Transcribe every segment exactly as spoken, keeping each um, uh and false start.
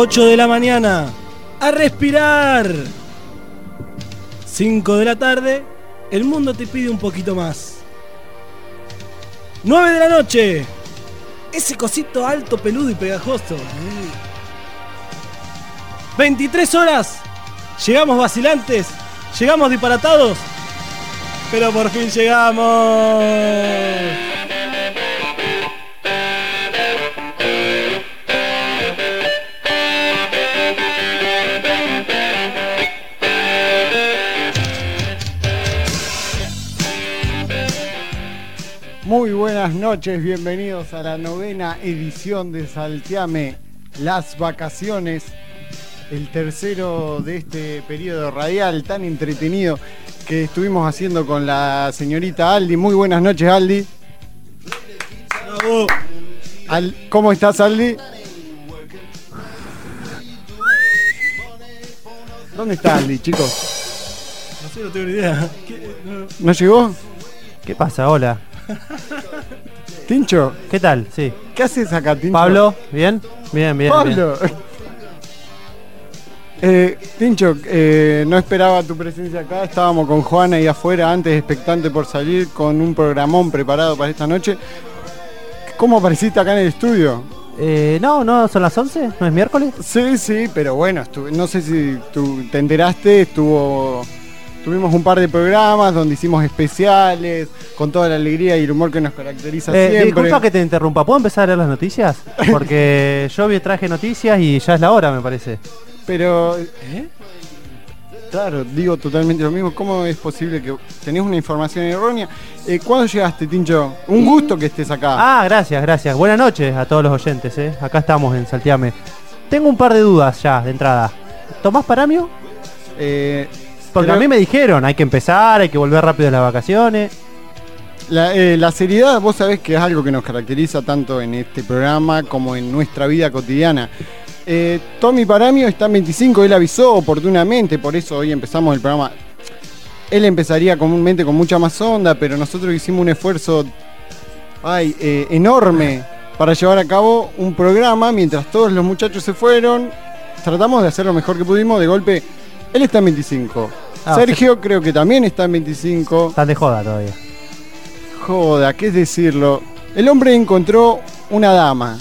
ocho de la mañana, a respirar. cinco de la tarde, el mundo te pide un poquito más. nueve de la noche, ese cosito alto, peludo y pegajoso. veintitrés horas, llegamos vacilantes, llegamos disparatados, pero por fin llegamos. Muy buenas noches, bienvenidos a la novena edición de Salteame las vacaciones, el tercero de este periodo radial tan entretenido que estuvimos haciendo con la señorita Aldi. Muy buenas noches, Aldi. Bravo. Al, ¿Cómo estás, Aldi? ¿Dónde está Aldi, chicos? No sé, no tengo ni idea. ¿Qué? No. ¿No llegó? ¿Qué pasa? Hola. Tincho, ¿Qué tal? Sí. ¿qué haces acá, Tincho? Pablo, ¿bien? Bien, bien. Pablo. Bien. Eh, Tincho, eh, no esperaba tu presencia acá. Estábamos con Juana ahí afuera, antes expectante por salir con un programón preparado para esta noche. ¿Cómo apareciste acá en el estudio? Eh, no, no, son las once, ¿no es miércoles? Sí, sí, pero bueno, estuve, no sé si tú te enteraste, estuvo... Tuvimos un par de programas donde hicimos especiales, con toda la alegría y el humor que nos caracteriza Eh, siempre. disculpa que te interrumpa, ¿puedo empezar a leer las noticias? Porque yo vi traje noticias y ya es la hora, me parece. Pero, ¿eh? Claro, digo totalmente lo mismo. ¿Cómo es posible que tenés una información errónea? Eh, ¿Cuándo llegaste, Tincho? Un gusto que estés acá. Ah, gracias, gracias. Buenas noches a todos los oyentes, ¿eh? Acá estamos en Salteame. Tengo un par de dudas ya, de entrada. ¿Tomás paramio? Eh... Porque Pero a mí me dijeron, hay que empezar, hay que volver rápido de las vacaciones. La, eh, la seriedad, vos sabés que es algo que nos caracteriza tanto en este programa como en nuestra vida cotidiana. Eh, Tommy Paramio está en veinticinco, él avisó oportunamente, por eso hoy empezamos el programa. Él empezaría comúnmente con mucha más onda, pero nosotros hicimos un esfuerzo ay, eh, enorme para llevar a cabo un programa mientras todos los muchachos se fueron. Tratamos de hacer lo mejor que pudimos, de golpe. Él está en veinticinco. Ah, Sergio creo que también está en veinticinco. Están de joda todavía. Joda, ¿qué es decirlo? El hombre encontró una dama.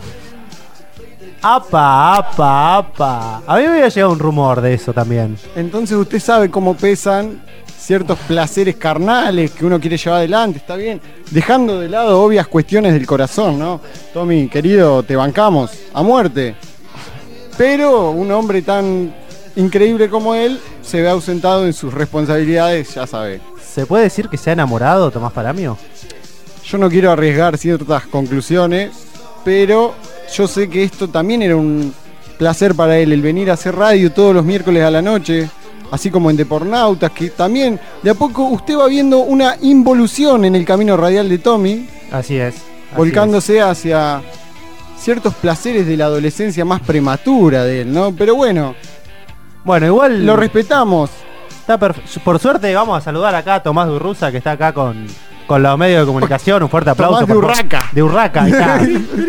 Apa, apa, apa. A mí me había llegado un rumor de eso también. Entonces usted sabe cómo pesan ciertos placeres carnales que uno quiere llevar adelante, está bien. Dejando de lado obvias cuestiones del corazón, ¿no? Tommy, querido, te bancamos a muerte. Pero un hombre tan increíble como él se ve ausentado en sus responsabilidades, ya sabe. ¿Se puede decir que se ha enamorado Tomás Paramio? Yo no quiero arriesgar ciertas conclusiones, pero yo sé que esto también era un placer para él, el venir a hacer radio todos los miércoles a la noche, así como en Depornautas, que también de a poco usted va viendo una involución en el camino radial de Tommy. Así es. Así volcándose hacia ciertos placeres de la adolescencia más prematura de él, ¿no? Pero bueno, bueno, igual lo respetamos. Está perf- por suerte vamos a saludar acá a Tomás de Urruza, que está acá con, con los medios de comunicación. Un fuerte aplauso. Tomás de por Urraca. De Urraca, ahí está.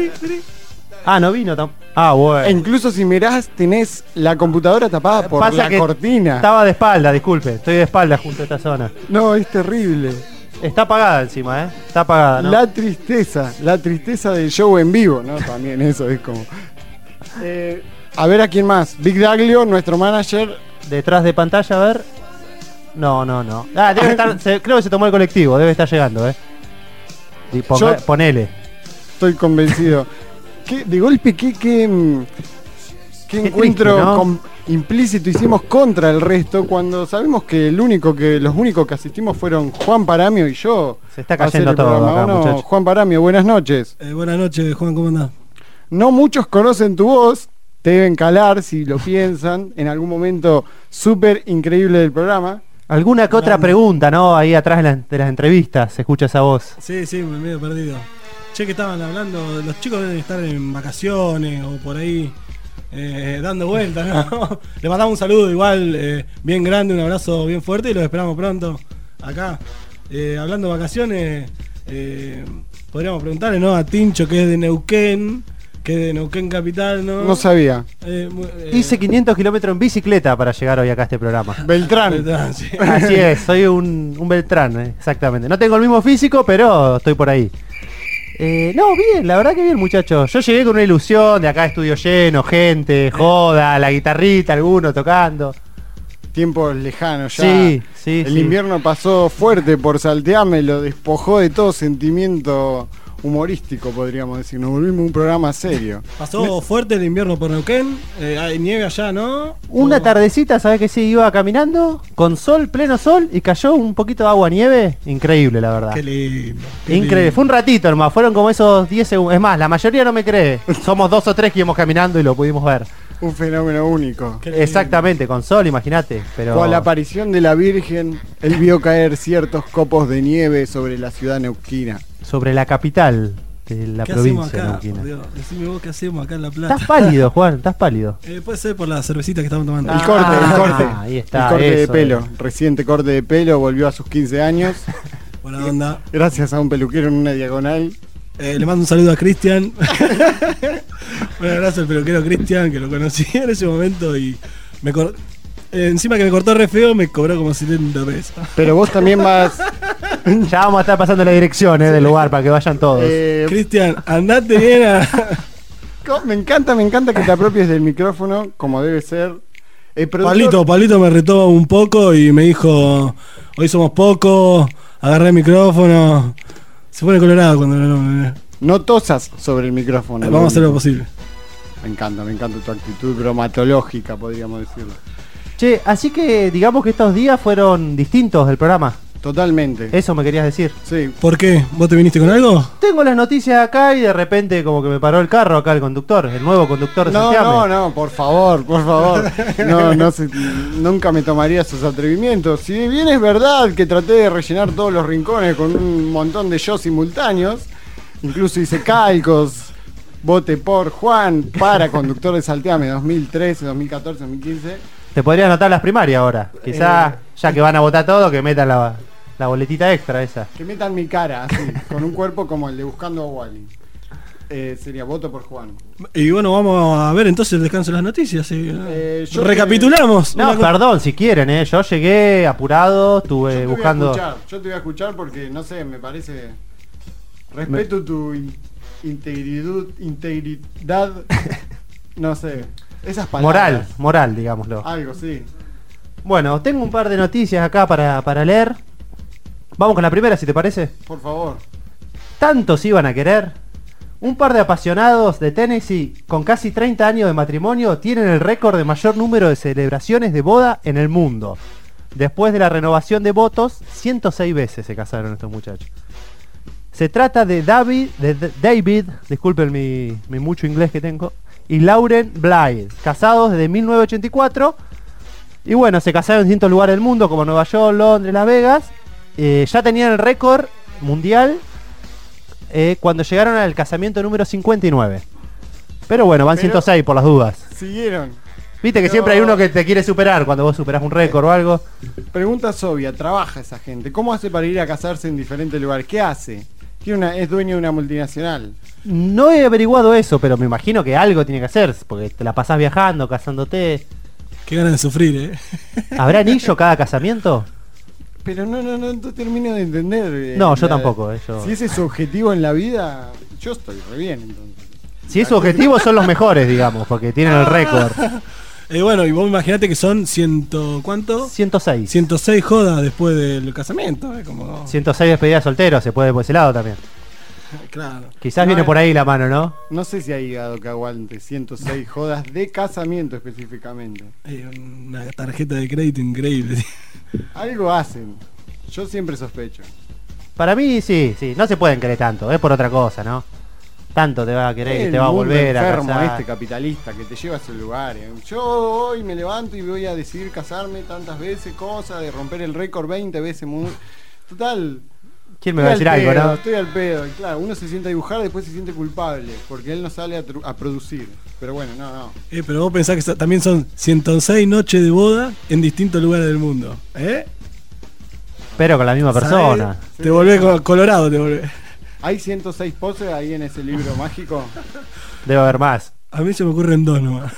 Ah, no vino. Tam- ah, bueno. E incluso si mirás, tenés la computadora tapada por Pasa la que cortina. Estaba de espalda, disculpe. Estoy de espalda junto a esta zona. No, es terrible. Está apagada encima, ¿eh? Está apagada, ¿no? La tristeza, la tristeza del show en vivo, ¿no? También eso es como... Eh, a ver a quién más. Big Daglio, nuestro manager. Detrás de pantalla, a ver. No, no, no. Ah, debe estar, se- creo que se tomó el colectivo, debe estar llegando, ¿eh? Y ponga- Yo- ponele. Estoy convencido. ¿Qué, de golpe, qué, qué, mm, qué Qué encuentro triste, ¿no? com- implícito hicimos contra el resto cuando sabemos que el único que los únicos que asistimos fueron Juan Paramio y yo. Se está a hacer cayendo el todo programa. acá, ¿O no? muchacho. Juan Paramio, buenas noches. Eh, buenas noches, Juan, ¿cómo andás? No muchos conocen tu voz, te deben calar si lo piensan en algún momento súper increíble del programa. Alguna que otra Grande. pregunta, ¿no? Ahí atrás de, la- de las entrevistas se escucha esa voz. Sí, sí, me medio perdido. Che, que estaban hablando, los chicos deben estar en vacaciones o por ahí eh, dando vueltas, ¿no? Le mandamos un saludo igual, eh, bien grande, un abrazo bien fuerte y los esperamos pronto acá. Eh, hablando de vacaciones, eh, podríamos preguntarle, ¿no? A Tincho, que es de Neuquén, Que de Neuquén Capital, ¿no? No sabía. Eh, mu- eh, Hice quinientos kilómetros en bicicleta para llegar hoy acá a este programa. Beltrán. Beltrán, sí. Así es, soy un, un Beltrán, eh, exactamente. No tengo el mismo físico, pero estoy por ahí. Eh, no, bien, la verdad que bien, muchachos. Yo llegué con una ilusión de acá, estudio lleno, gente, joda, la guitarrita, alguno tocando. Tiempos lejanos ya. Sí, sí, El sí. invierno pasó fuerte por Salteame, lo despojó de todo sentimiento humorístico, podríamos decir. Nos volvimos un programa serio. Pasó fuerte el invierno por Neuquén. Eh, hay nieve allá, ¿no? Una O- tardecita, ¿sabes que sí? Iba caminando con sol, pleno sol, y cayó un poquito de agua nieve. Increíble, la verdad. Qué lindo. qué Increíble. lindo. Fue un ratito nomás, fueron como esos diez segundos. Es más, la mayoría no me cree. Somos dos o tres que íbamos caminando y lo pudimos ver. Un fenómeno único. Qué lindo. Exactamente, con sol, imagínate. Pero Con la aparición de la Virgen, él vio caer ciertos copos de nieve sobre la ciudad neuquina. sobre la capital de la ¿Qué hacemos provincia acá? neuquina. Por Dios, decime vos qué hacemos acá en La Plata. Estás pálido, Juan, estás pálido. Eh, puede ser por la cervecita que estamos tomando. El corte, el Ah, corte. ahí está, el corte de eso pelo. es. Reciente corte de pelo, volvió a sus quince años. Buena onda. Gracias a un peluquero en una diagonal. Eh, le mando un saludo a Cristian. Un abrazo al peluquero Cristian, que lo conocí en ese momento y me cor- eh, encima que me cortó re feo, me cobró como setenta pesos. Pero vos también vas. Ya vamos a estar pasando la dirección eh, del lugar para que vayan todos. eh, Cristian, andate bien a... co- me encanta, me encanta que te apropies del micrófono, como debe ser. El productor- Pablito, Pablito me retó un poco y me dijo, hoy somos pocos, agarré el micrófono. Se pone colorado cuando lo nombro. No tosas sobre el micrófono. Vamos a hacer lo posible. Me encanta, me encanta tu actitud bromatológica, podríamos decirlo. Che, así que digamos que estos días fueron distintos del programa. Totalmente. Eso me querías decir. Sí. ¿Por qué? ¿Vos te viniste con algo? Tengo las noticias acá y de repente como que me paró el carro acá el conductor, el nuevo conductor de No, Santiago. no, no, por favor, por favor. No, no se- nunca me tomaría esos atrevimientos. Si bien es verdad que traté de rellenar todos los rincones con un montón de yo simultáneos, incluso hice calcos, vote por Juan para conductor de Salteame dos mil trece, dos mil catorce, dos mil quince. Te podrías anotar las primarias ahora. Quizás, ya que van a votar todo, que metan la, la boletita extra esa. Que metan mi cara así, con un cuerpo como el de Buscando a Wally. Eh, sería voto por Juan. Y bueno, vamos a ver entonces el descanso de las noticias. ¿sí? Eh, yo Recapitulamos. No, Una co- perdón, si quieren, ¿eh? Yo llegué apurado, Yo estuve te voy a buscando... escuchar, yo te voy a escuchar porque, no sé, me parece... Respeto tu in- integridad, integridad, no sé, esas palabras. Moral, moral, digámoslo. Algo, sí. Bueno, tengo un par de noticias acá para, para leer. Vamos con la primera, si te parece. Por favor. ¿Tantos iban a querer? Un par de apasionados de Tennessee con casi treinta años de matrimonio tienen el récord de mayor número de celebraciones de boda en el mundo. Después de la renovación de votos, ciento seis veces se casaron estos muchachos. Se trata de David, de D- David, disculpen mi, mi mucho inglés que tengo, y Lauren Blythe, casados desde mil novecientos ochenta y cuatro. Y bueno, se casaron en distintos lugares del mundo, como Nueva York, Londres, Las Vegas. Eh, ya tenían el récord mundial eh, cuando llegaron al casamiento número cincuenta y nueve. Pero bueno, van Pero- ciento seis por las dudas. Siguieron. Viste que Pero- siempre hay uno que te quiere superar cuando vos superás un récord o algo. Pregunta obvia, trabaja esa gente. ¿Cómo hace para ir a casarse en diferentes lugares? ¿Qué hace? Tiene una, es dueño de una multinacional. No he averiguado eso, pero me imagino que algo tiene que hacer, porque te la pasás viajando, casándote. Qué ganas de sufrir, ¿eh? ¿Habrá anillo cada casamiento? Pero no, no, no, no termino de entender. eh, No, yo la- tampoco, eh, yo- Si ese es su objetivo en la vida, yo estoy re bien entonces. Si es su objetivo, son los mejores, digamos, porque tienen el récord. Eh, bueno, y vos imaginate que son ciento... ¿Cuánto? ciento seis. ciento seis jodas después del casamiento. ¿eh? Como... ciento seis despedidas solteros, se puede por ese lado también. Claro. Quizás No, viene eh. por ahí la mano, ¿no? No sé si ha hígado que aguante ciento seis jodas de casamiento específicamente. Eh, una tarjeta de crédito increíble. Algo hacen. Yo siempre sospecho. Para mí sí, sí, no se pueden querer tanto, es por otra cosa, ¿no? Tanto te va a querer que El te va a mundo volver a enfermo casar. este capitalista que te lleva a esos lugares. Yo hoy me levanto y voy a decidir casarme tantas veces, cosas, de romper el récord veinte veces. mu- Total. ¿Quién me va a decir estoy al algo, pedo, no? Estoy al pedo. Y claro, uno se siente a dibujar, después se siente culpable, porque él no sale a, tru- a producir. Pero bueno, no, no. Eh, pero vos pensás que so- también son ciento seis noches de boda en distintos lugares del mundo. ¿Eh? Pero con la misma persona. ¿Sabés? Te volvés co- colorado, te volvés. ¿Hay ciento seis poses ahí en ese libro mágico? Debe haber más. A mí se me ocurren dos nomás.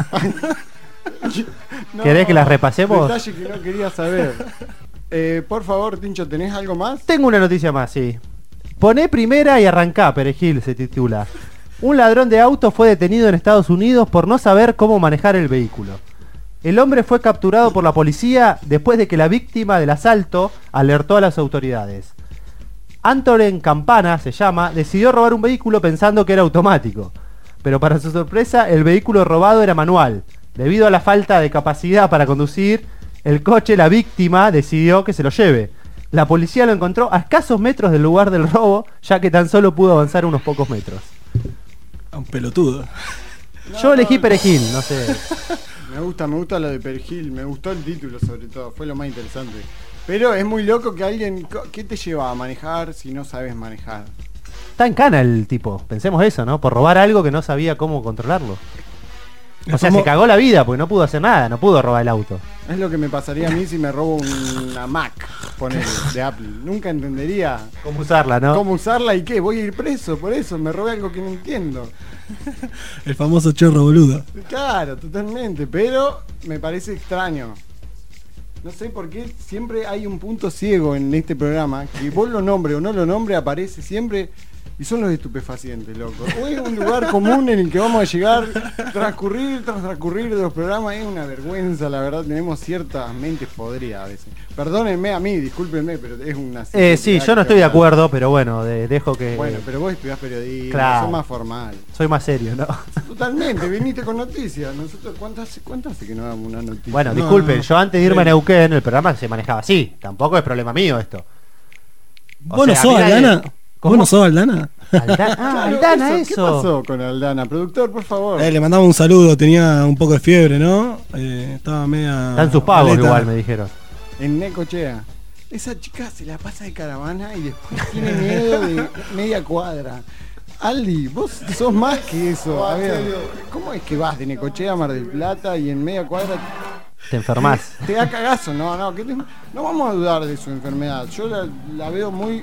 No, ¿Querés que las repasemos? Detalle que no quería saber. Eh, por favor, Tincho, ¿tenés algo más? Tengo una noticia más, sí. Poné primera y arrancá, Perejil, se titula. Un ladrón de autos fue detenido en Estados Unidos por no saber cómo manejar el vehículo. El hombre fue capturado por la policía después de que la víctima del asalto alertó a las autoridades. Antoren Campana, se llama, decidió robar un vehículo pensando que era automático. Pero para su sorpresa, el vehículo robado era manual. Debido a la falta de capacidad para conducir el coche, la víctima decidió que se lo lleve. La policía lo encontró a escasos metros del lugar del robo, ya que tan solo pudo avanzar unos pocos metros. A un pelotudo. No, Yo elegí no. Perejil, no sé. Me gusta, me gusta lo de Perejil, me gustó el título sobre todo, fue lo más interesante. Pero es muy loco que alguien... ¿Qué te lleva a manejar si no sabes manejar? Está en cana el tipo, pensemos eso, ¿no? Por robar algo que no sabía cómo controlarlo. O sea, como- se cagó la vida porque no pudo hacer nada, no pudo robar el auto. Es lo que me pasaría a mí si me robo una Mac, ponele, de Apple. Nunca entendería ¿Cómo usarla, no? cómo usarla y qué, voy a ir preso por eso, me robé algo que no entiendo. El famoso chorro boludo. Claro, totalmente, pero me parece extraño. No sé por qué siempre hay un punto ciego en este programa, que vos lo nombre o no lo nombre, aparece siempre, y son los estupefacientes, loco. O es un lugar común en el que vamos a llegar, transcurrir tras transcurrir de los programas, es una vergüenza, la verdad, tenemos ciertas mentes podridas a veces. Perdónenme a mí, discúlpenme, pero es una... Eh, sí, yo no estoy de acuerdo, pero bueno, de- dejo que... Bueno, pero vos estudiás periodismo, Claro. sos más formal. Soy más serio, ¿no? Totalmente, viniste con noticias. Nosotros, ¿cuánto hace, cuánto hace que no damos una noticia? Bueno, No, disculpen, no, yo antes de irme a sí. Neuquén, el programa se manejaba así. Tampoco es problema mío esto. O ¿Vos no sea, sos a mí nadie- Aldana? ¿Cómo? ¿Vos no sos Aldana? Aldana, ah, Claro, Aldana, eso, ¿qué eso. pasó con Aldana? Productor, por favor. Eh, le mandamos un saludo, tenía un poco de fiebre, ¿no? Eh, estaba media... Están sus pagos maleta. igual, me dijeron. En Necochea. Esa chica se la pasa de caravana y después tiene miedo de media cuadra. Aldi, vos sos más que eso. A ver, ¿cómo es que vas de Necochea a Mar del Plata y en media cuadra Te enfermás. te da cagazo? No, no, que te- no vamos a dudar de su enfermedad. Yo la, la veo muy...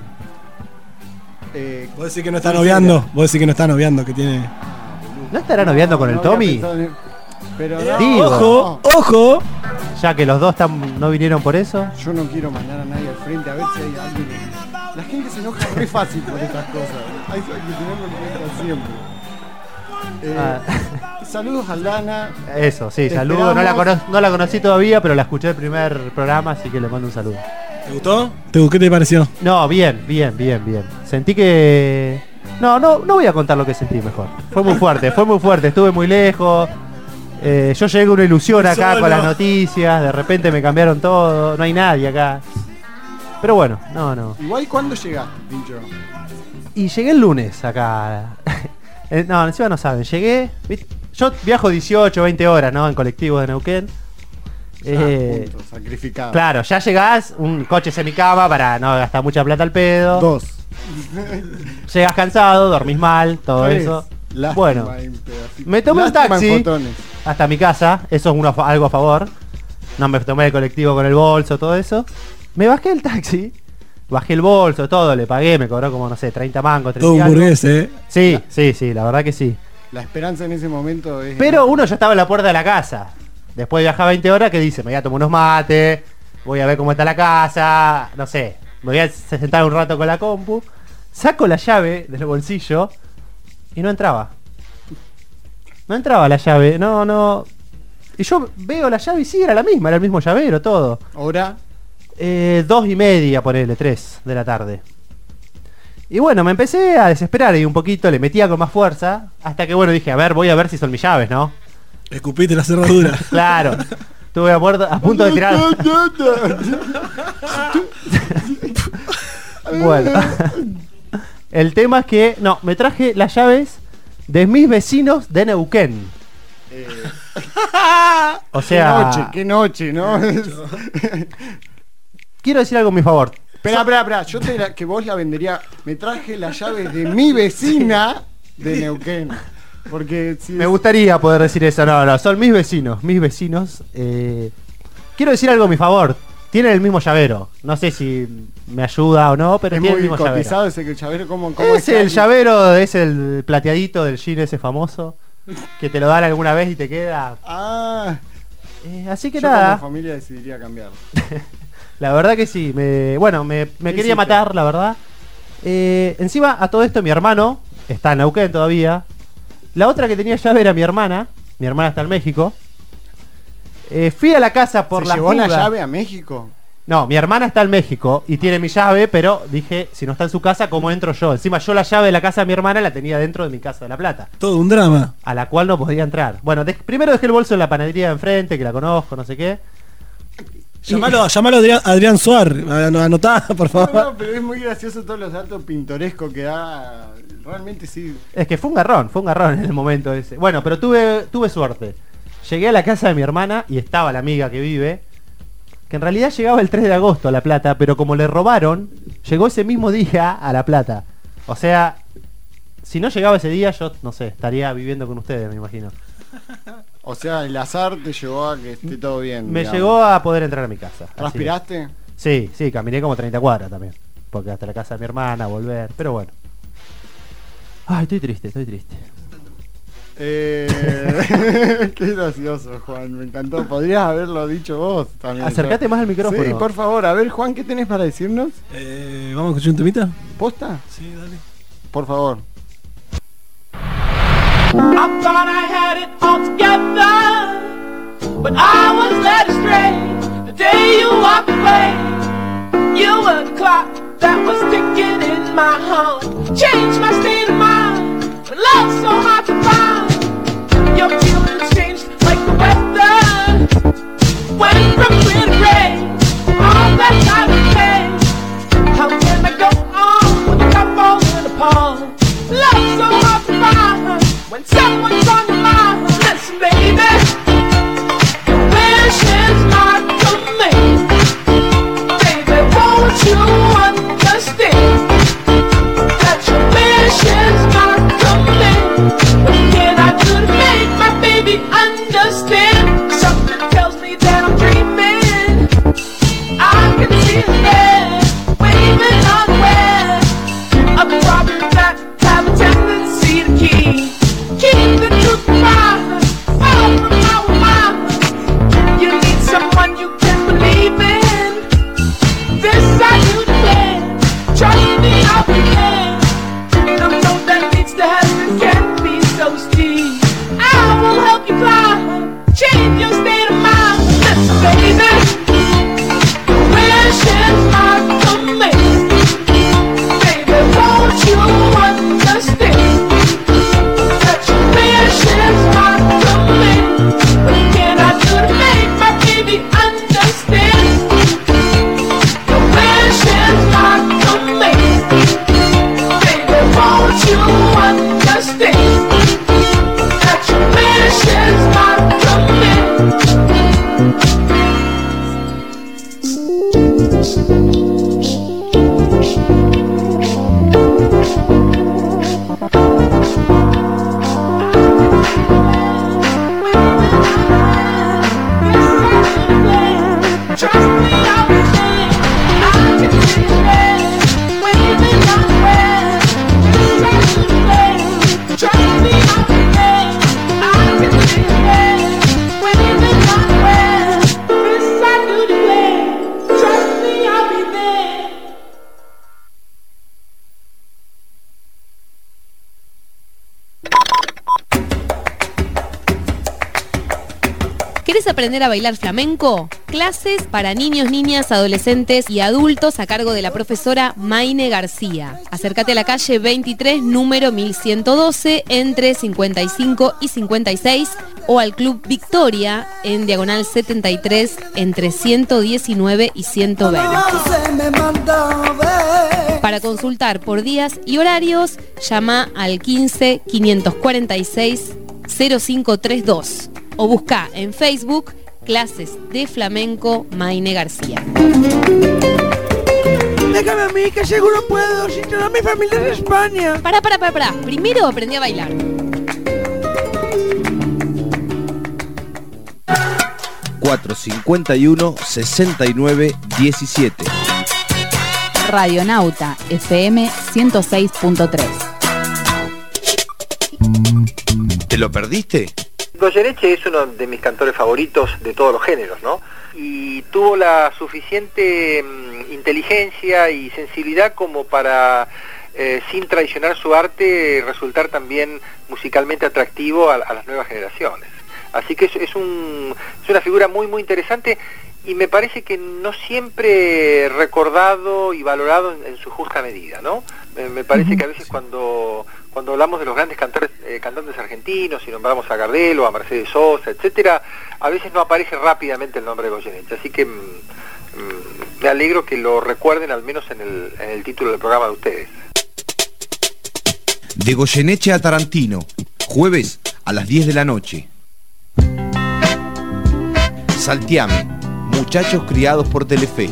Eh, Vos decís que no está muy noviando, seria. vos decís que no está noviando, que tiene... ¿No estará noviando con el no había Tommy? pensado en- Pero no, Digo. ¡Ojo! ¡Ojo! Ya que los dos están, no vinieron por eso. Yo no quiero mandar a nadie al frente a ver si hay alguien. La gente se enoja re fácil por estas cosas. Hay que tenerlo en cuenta siempre. Eh, Ah. Saludos a Aldana. Eso, sí, Te saludo. No la, esperamos. cono- no la conocí todavía, pero la escuché el primer programa, así que le mando un saludo. ¿Te gustó? ¿Te, ¿Qué te pareció? No, bien, bien, bien, bien. Sentí que... No, no, no voy a contar lo que sentí mejor. Fue muy fuerte, fue muy fuerte. Estuve muy lejos. Eh, yo llegué con una ilusión acá Solo. con las noticias. De repente me cambiaron todo. No hay nadie acá. Pero bueno, no, no. Igual, ¿cuándo llegaste, Pincho? Y llegué el lunes acá. Eh, no, encima no saben. Llegué... ¿viste? Yo viajo dieciocho, veinte horas, ¿no? En colectivo de Neuquén. Eh, Ah, punto, sacrificado. claro, ya llegás, un coche semicama para no gastar mucha plata al pedo. Dos. Llegas cansado, dormís mal, todo Tres. eso. Lástima Bueno, en pedacitos. me tomé un Lástima en taxi. fotones. hasta mi casa, eso es uno, a fa- algo a favor. No me tomé el colectivo con el bolso, todo eso. Me bajé el taxi, bajé el bolso, todo, le pagué, me cobró como, no sé, treinta mangos, treinta Todo y un algo. burgués, ¿eh? Sí, sí, sí, la verdad que sí. La esperanza en ese momento es. Pero uno ya estaba en la puerta de la casa. Después de viajar veinte horas, ¿qué dice? Me voy a tomar unos mates, voy a ver cómo está la casa, no sé. Me voy a sentar un rato con la compu. Saco la llave del bolsillo y no entraba. No entraba la llave, no, no. Y yo veo la llave y sí, era la misma, era el mismo llavero, todo. Ahora. Eh, dos y media, ponele, tres de la tarde. Y bueno, me empecé a desesperar y un poquito, le metía con más fuerza, hasta que bueno, dije, a ver, voy a ver si son mis llaves, ¿no? Escupiste la cerradura. Claro. Estuve a, puerta- a punto de tirar. Bueno. El tema es que, no, me traje las llaves de mis vecinos de Neuquén. Eh, O qué sea, noche, qué noche, ¿no? quiero decir algo a mi favor. Espera, espera, espera. Yo te la, que vos la vendería. Me traje las llaves de mi vecina de Neuquén. Porque si Me es- gustaría poder decir eso. No, no, son mis vecinos, mis vecinos. eh, Quiero decir algo a mi favor. tiene el mismo llavero. No sé si me ayuda o no, pero es tiene muy el mismo cotizado llavero. ese que el llavero, ¿cómo, cómo Es el llavero, es el plateadito del jean ese famoso, que te lo dan alguna vez y te queda. Ah, Eh, así que yo nada, como familia decidiría cambiar. la verdad que sí. Me, bueno, me, me ¿Qué quería hiciste? matar, la verdad. Eh, encima, a todo esto, mi hermano está en Neuquén todavía. La otra que tenía llave era mi hermana. Mi hermana está en México. Eh, fui a la casa por ¿Se la llevó la fuga. llave a México? No, mi hermana está en México y tiene mi llave, pero dije, si no está en su casa, ¿cómo entro yo? Encima yo la llave de la casa de mi hermana la tenía dentro de mi casa de La Plata, Todo un drama. a la cual no podía entrar. Bueno, de- primero dejé el bolso en la panadería de enfrente, que la conozco, no sé qué. Llamalo, llamalo a Adrián, Adrián Suar. An- Anotá, por No, favor. no, pero es muy gracioso todos los datos pintorescos que da. Realmente sí. Es que fue un garrón, fue un garrón en el momento ese. Bueno, pero tuve, tuve suerte. Llegué a la casa de mi hermana y estaba la amiga que vive, que en realidad llegaba el tres de agosto a La Plata, pero como le robaron, llegó ese mismo día a La Plata. O sea, si no llegaba ese día, yo, no sé, estaría viviendo con ustedes, me imagino. O sea, el azar te llevó a que esté todo bien. Me digamos. llegó a poder entrar a mi casa. así ¿Transpiraste? es. Sí, sí, caminé como treinta cuadras también. Porque hasta la casa de mi hermana, volver, pero bueno. Ay, estoy triste, estoy triste. Eh, qué gracioso, Juan, me encantó. Podrías haberlo dicho vos también. Acércate más al micrófono. Sí, por favor. A ver, Juan, ¿qué tenés para decirnos? Eh, ¿Vamos a escuchar un temita? ¿Posta? Sí, dale. Por favor. I thought I had it all together, but I was led astray the day you walked away. You were the clock that was ticking in my heart, changed my state of mind when love's so hard to find. Your feelings changed like the weather, went from clear to gray, all that time to pay. How can I go on with a cup falling apart? Love's so hard to find when someone's on your mind. Listen, baby, your wish is not to me. Baby, won't you understand that your wish is not to me? What can I do to make my baby understand? Something tells me that I'm dreaming. I can see it there, waving unaware of the problems that have a tendency to keep Keep the truth from my far from our mind. You need someone you can believe in. This I do declare. Trust me, I'll be there. The road that leads to heaven can be so steep. I will help you climb, change your state of mind. Listen, baby, your wish is not to me. Baby, won't you understand? It's not to me. What can I do to make my baby understand? The wish is not to me. Baby, won't you understand that your wish is not to Trust me, I'll be there. I can see it there, waving unaware. This I do declare. Trust me, I'll be there. I can see it there, waving unaware. This I do declare. Trust me, I'll be there. ¿Querés aprender a bailar flamenco? Clases para niños, niñas, adolescentes y adultos a cargo de la profesora Maine García. Acércate a la calle veintitrés, número mil ciento doce, entre cincuenta y cinco y cincuenta y seis, o al Club Victoria, en diagonal setenta y tres, entre ciento diecinueve y ciento veinte. Para consultar por días y horarios, llama al quince, quinientos cuarenta y seis, cero cinco treinta y dos. O busca en Facebook Clases de Flamenco Maine García. Déjame a mí, que seguro puedo, si toda mi familia es de España. Pará, pará, pará, pará. Primero aprendí a bailar. cuatro cinco uno, seis nueve uno siete. Radionauta F M ciento seis punto tres. ¿Te lo perdiste? Goyeneche es uno de mis cantores favoritos de todos los géneros, ¿no? Y tuvo la suficiente mm, inteligencia y sensibilidad como para, eh, sin traicionar su arte, resultar también musicalmente atractivo a, a las nuevas generaciones. Así que es, es, un, es una figura muy, muy interesante y me parece que no siempre recordado y valorado en, en su justa medida, ¿no? Me, me parece uh-huh. que a veces cuando... Cuando hablamos de los grandes cantores, eh, cantantes argentinos y nombramos a Gardel o a Mercedes Sosa, etcétera, a veces no aparece rápidamente el nombre de Goyeneche. Así que mm, mm, me alegro que lo recuerden al menos en el, en el título del programa de ustedes. De Goyeneche a Tarantino, jueves a las diez de la noche. Salteame, muchachos criados por Telefe.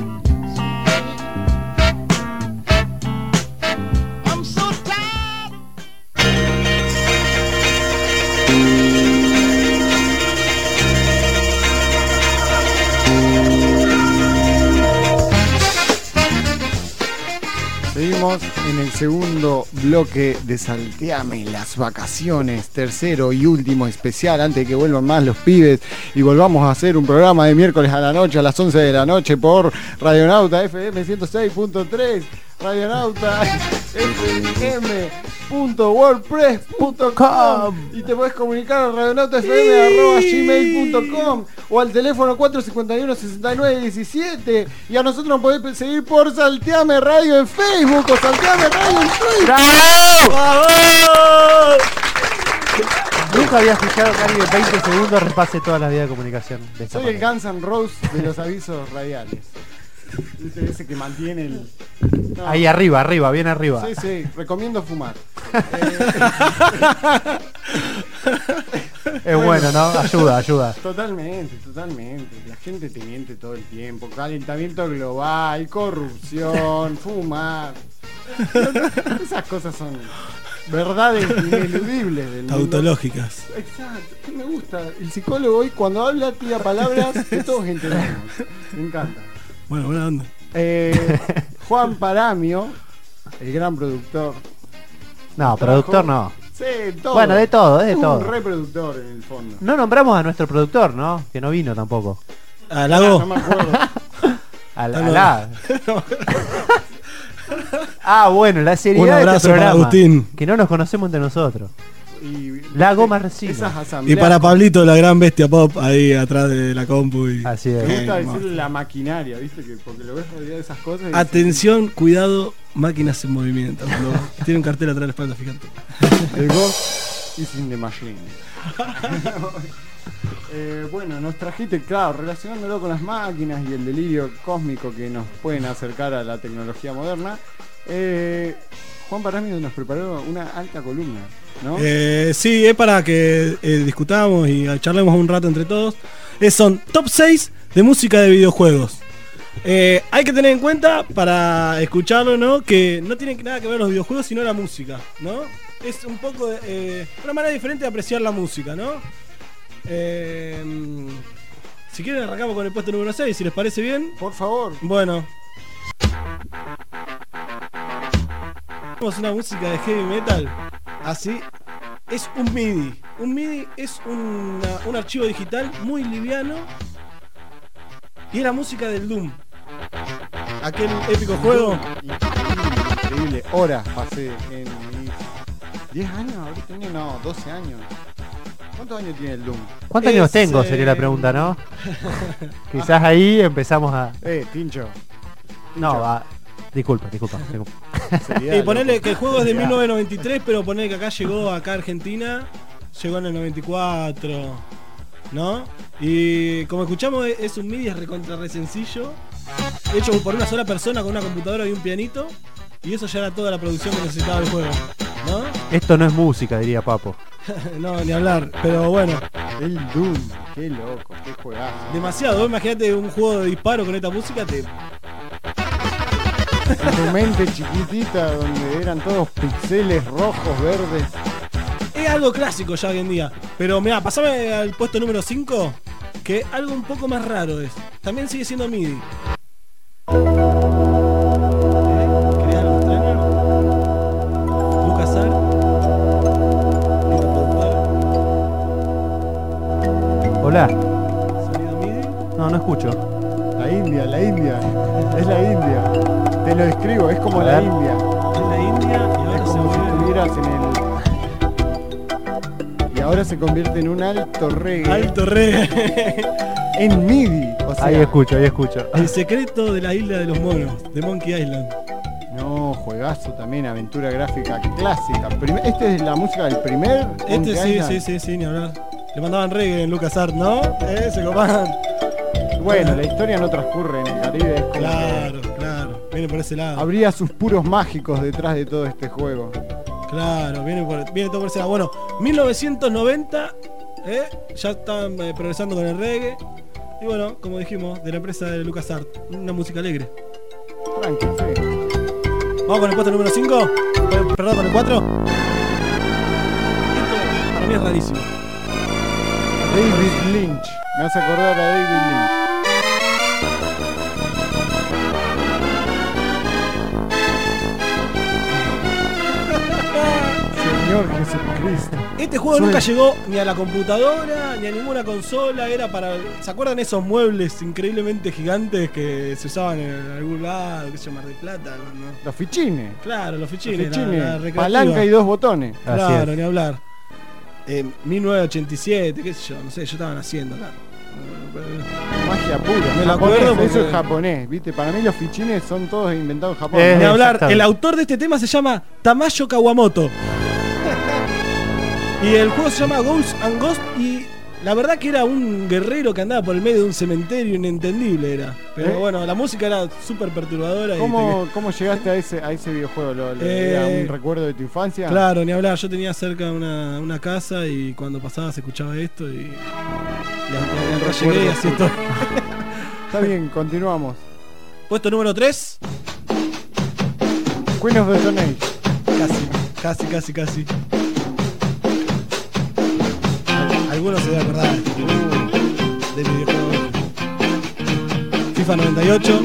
Seguimos en el segundo bloque de Salteame las vacaciones, tercero y último especial antes de que vuelvan más los pibes y volvamos a hacer un programa de miércoles a la noche a las once de la noche por Radionauta F M ciento seis punto tres, Radionauta F M punto wordpress punto com y te puedes comunicar a radionauta f m arroba gmail punto com o al teléfono cuatro cinco uno, seis nueve uno siete y a nosotros nos podés seguir por Salteame Radio en Facebook o Salteame Radio en Twitter. ¡Bravo! ¡Bravo! Nunca había escuchado que alguien en veinte segundos repase toda la vida de comunicación de esta Soy manera. el Guns N' Roses de los avisos radiales. ¿Viste? Ese que mantiene el... No. Ahí arriba, arriba, bien arriba. Sí, sí, recomiendo fumar. Es bueno, ¿no? Ayuda, ayuda. Totalmente, totalmente. La gente te miente todo el tiempo. Calentamiento global, corrupción, fumar. Esas cosas son verdades ineludibles del mundo. Tautológicas. Exacto. Me gusta. El psicólogo hoy cuando habla tira palabras que todos entendemos. Me encanta. Bueno, buena onda. Eh, Juan Paramio, el gran productor. No, productor no. Sí, todo. Bueno, de todo, de Es todo. un reproductor en el fondo. No nombramos a nuestro productor, ¿no? Que no vino tampoco. ¿A Lago? No me acuerdo. Al, Ah, al- no. ah. Ah, bueno, la seriedad Un de abrazo este para programa. Agustín. Que no nos conocemos entre nosotros. Y, Lago más resino. esas Y asambleas. para Pablito, la gran bestia pop, ahí atrás de la compu. Y... Así Me es. gusta Eh, decirle la maquinaria, ¿viste? Que porque lo ves rodeado de esas cosas. y Atención, cuidado, máquinas en movimiento. Cuando tiene un cartel atrás de la espalda, fíjate. dices, el Ghost is in the machine. Eh, bueno, nos trajiste, claro, relacionándolo con las máquinas y el delirio cósmico que nos pueden acercar a la tecnología moderna. Eh, Juan Paramio nos preparó una alta columna, ¿no? Eh, sí, es para que eh, discutamos y charlemos un rato entre todos. Eh, son top seis de música de videojuegos. Eh, hay que tener en cuenta para escucharlo, ¿no? Que no tienen nada que ver los videojuegos sino la música, ¿no? Es un poco de, eh, una manera diferente de apreciar la música, ¿no? Eh, si quieren arrancamos con el puesto número seis, si les parece bien. Por favor. Bueno. Tenemos una música de heavy metal. Así. Es un MIDI. Un MIDI es una- un archivo digital muy liviano. Y es la música del Doom. Aquel épico juego. Increíble, increíble. Horas pasé en mis diez años, ahorita tenía, no, doce años. ¿Cuántos años tiene el Doom? ¿Cuántos años Es, tengo? eh, Sería la pregunta, ¿no? Quizás ahí empezamos a... Eh, Tincho. No, va. Disculpa, disculpa. disculpa. Seriedad, Y ponerle loco. que el juego es de Seriedad. mil novecientos noventa y tres, pero ponerle que acá llegó acá a Argentina. Llegó en el noventa y cuatro. ¿No? Y como escuchamos, es es un MIDI, es recontra re sencillo. Hecho por una sola persona con una computadora y un pianito. Y eso ya era toda la producción que necesitaba el juego. ¿No? Esto no es música, diría Papo. No, ni hablar. Pero bueno, El Doom. Qué loco, qué juegazo. demasiado. Vos Imagínate un juego de disparo con esta música. Te... En tu mente chiquitita donde eran todos pixeles rojos, verdes. Es algo clásico ya hoy en día. Pero mira, pasame al puesto número cinco. que algo un poco más raro es. También sigue siendo MIDI. ¿Eh? ¿Querés algo extraño? LucasArts. Listo, productor. Hola. Sonido MIDI. No, no escucho. La India, la India. Es la India. Te lo describo, es como A la ver. India. Es la India y ahora Es se como si vuelve estuvieras en el. Y ahora se convierte en un alto reggae. alto reggae. En MIDI. O sea, Ahí escucho, ahí escucho. El secreto de la isla de los monos, de Monkey Island. No, juegazo también, aventura gráfica clásica. Prim- Este es la música del primer. Este Monkey sí, Island. sí, sí, sí, ni hablar. Le mandaban reggae en LucasArts, ¿no? Eh, se copaban. Bueno, la historia no transcurre en el Caribe. Es como Claro, claro. Viene por ese que lado. habría sus puros mágicos detrás de todo este juego. Claro, viene, por, viene todo por ese lado. Bueno, mil novecientos noventa, ¿eh? Ya estaban eh, progresando con el reggae. Y bueno, como dijimos, de la empresa de LucasArts, una música alegre. Tranqui, sí. Vamos con el puesto número cinco. Perdón, con el cuatro. Esto para mí es rarísimo. David Lynch. Me hace acordar a David Lynch. Señor Jesucristo. Este juego Suena. nunca llegó ni a la computadora, ni a ninguna consola. Era para. ¿Se acuerdan esos muebles increíblemente gigantes que se usaban en algún lado? ¿Qué se llama? Mar del Plata, ¿no? Los fichines. Claro, los Los fichines. la- fichines. la recreativa. Palanca y dos botones. Así Claro, es. ni hablar. Eh, mil novecientos ochenta y siete, qué sé yo, no sé, yo estaba naciendo acá. Magia pura. Me lo Japonés, acuerdo eso porque- es japonés, ¿viste? Para mí los fichines son todos inventados en Japón. Eh, Ni hablar, exactamente. el autor de este tema se llama Tamayo Kawamoto. Y el juego se llama Ghosts and Ghost y la verdad que era un guerrero que andaba por el medio de un cementerio inentendible era. Pero ¿Eh? bueno, la música era súper perturbadora. y ¿Cómo, ¿Cómo llegaste a ese, a ese videojuego? ¿Lo, lo- Eh, ¿Era un recuerdo de tu infancia? Claro, ni hablar, yo tenía cerca una, una casa y cuando pasaba se escuchaba esto y... Le le rellegué y así estoy. Está bien, continuamos. Puesto número tres. Queen of the Stone Age. Casi, casi, casi, casi. Algunos se deben acordar de videojuego. FIFA noventa y ocho.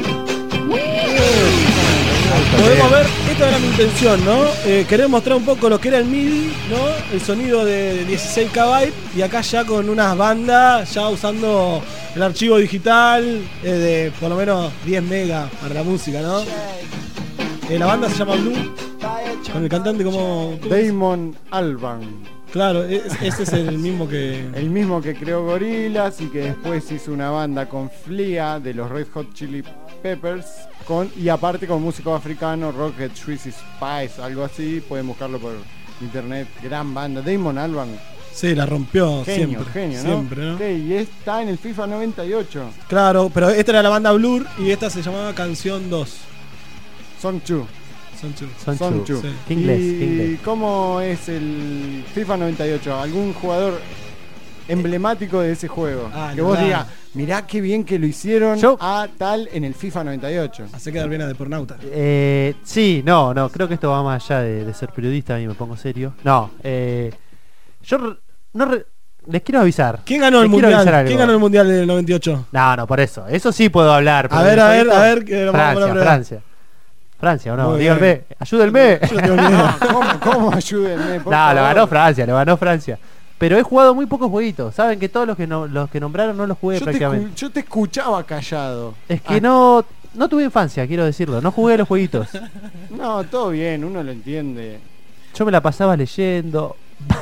Podemos ver, esta era mi intención, ¿no? Eh, querer mostrar un poco lo que era el MIDI, ¿no? El sonido de dieciséis kilobytes y acá ya con unas bandas, ya usando el archivo digital eh, de por lo menos diez megas para la música, ¿no? Eh, la banda se llama Blue, con el cantante como... ¿cómo es? Damon Albarn. Claro, es- ese es el mismo que... El mismo que creó Gorillaz y que después hizo una banda con Flea de los Red Hot Chili Peppers con, y aparte con músico africano, Rocket Swiss Spice, algo así. Pueden buscarlo por internet. Gran banda. Damon Albarn. Sí, la rompió Genio, siempre. genio, ¿no? Siempre, ¿no? Sí, y está en el FIFA noventa y ocho. Claro, pero esta era la banda Blur y esta se llamaba Canción dos. Song two. Son chu. Son Son chu. chu. Sí. Qué inglés, ¿Y qué inglés. cómo es el FIFA noventa y ocho? ¿Algún jugador emblemático de ese juego? Ah, que vos no, digas, mirá qué bien que lo hicieron Yo- a tal en el FIFA noventa y ocho. Hace quedar bien a Depornauta. Eh, sí, no, no, creo que esto va más allá de, de ser periodista, a mí me pongo serio. No, eh, yo re- no re- les quiero avisar. ¿Quién ganó el Les quiero avisar mundial? algo. ¿Quién ganó el mundial del noventa y ocho? No, no, por eso. Eso sí puedo hablar. pero A ver, el a ver, jueguito- a ver, que lo vamos a Francia, poner. Francia. Francia, ¿o no? Muy Díganme, bien. ayúdenme. Yo no tengo ni idea. ¿Cómo, cómo ayúdenme? Por No, favor. lo ganó Francia, lo ganó Francia. Pero he jugado muy pocos jueguitos. Saben que todos los que no, los que nombraron no los jugué Yo te, prácticamente. escu- yo te escuchaba callado. Es que Ah, no, no tuve infancia, quiero decirlo. No jugué los jueguitos. No, todo bien, uno lo entiende. Yo me la pasaba leyendo.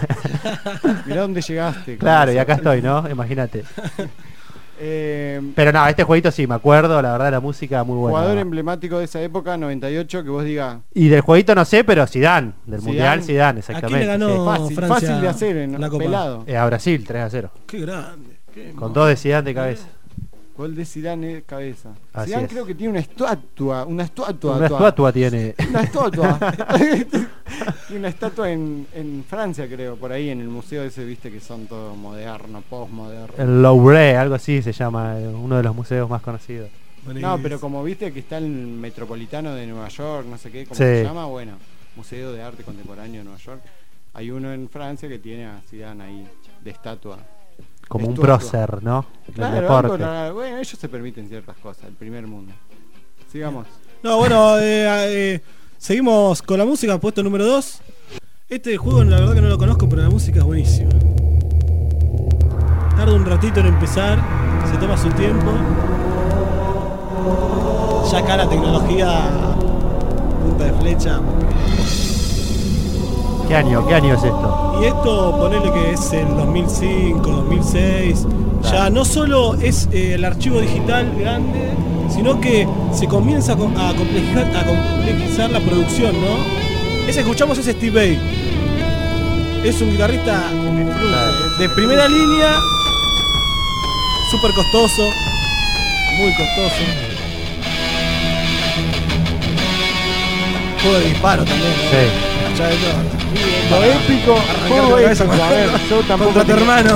Mirá dónde llegaste. con Claro, y eso. acá estoy, ¿no? Imagínate. Eh, Pero no, este jueguito sí, me acuerdo, la verdad la música muy buena. jugador emblemático de esa época, noventa y ocho, que vos digas, Y del jueguito no sé, pero Zidane, del Zidane. Mundial Zidane, ¿A quién exactamente. le ganó sí. fácil, Francia fácil de hacer en la Copa? pelado. Eh, a Brasil, tres a cero. Qué grande. Qué Con dos de Zidane de cabeza. Gol de Zidane de cabeza. Así Zidane es. creo que tiene una estatua, una estatua. Una tua- estatua tiene. Una estatua. Y una estatua en, en Francia, creo, por ahí en el museo ese, viste que son todos modernos, postmodernos. El Louvre, algo así se llama, eh, uno de los museos más conocidos. No, pero como viste que está el Metropolitano de Nueva York, no sé qué, ¿cómo Sí. se llama? Bueno, Museo de Arte Contemporáneo de Nueva York. Hay uno en Francia que tiene a Zidane ahí de estatua. Como Es un turco. prócer, ¿no? Del Claro, deporte. algo raro. Bueno, ellos se permiten ciertas cosas, el primer mundo. Sigamos. No, bueno, eh, eh, seguimos con la música, puesto número dos. Este juego la verdad que no lo conozco, pero la música es buenísima. Tarda un ratito en empezar, se toma su tiempo. Ya acá la tecnología punta de flecha. ¿Qué año? ¿Qué año es esto? Y esto, ponele que es el dos mil cinco, dos mil seis. Ya no solo es eh, el archivo digital grande, sino que se comienza a, com- a complejizar, a complejizar la producción, ¿no? Ese que escuchamos es Steve Vai. Es un guitarrista de primera línea, súper costoso, muy costoso. Juego de disparo también, ¿no? Sí. Ya de todo. Lo épico, Arrancarte juego la cabeza épico. con- A ver, yo tampoco contra tu tengo- hermano.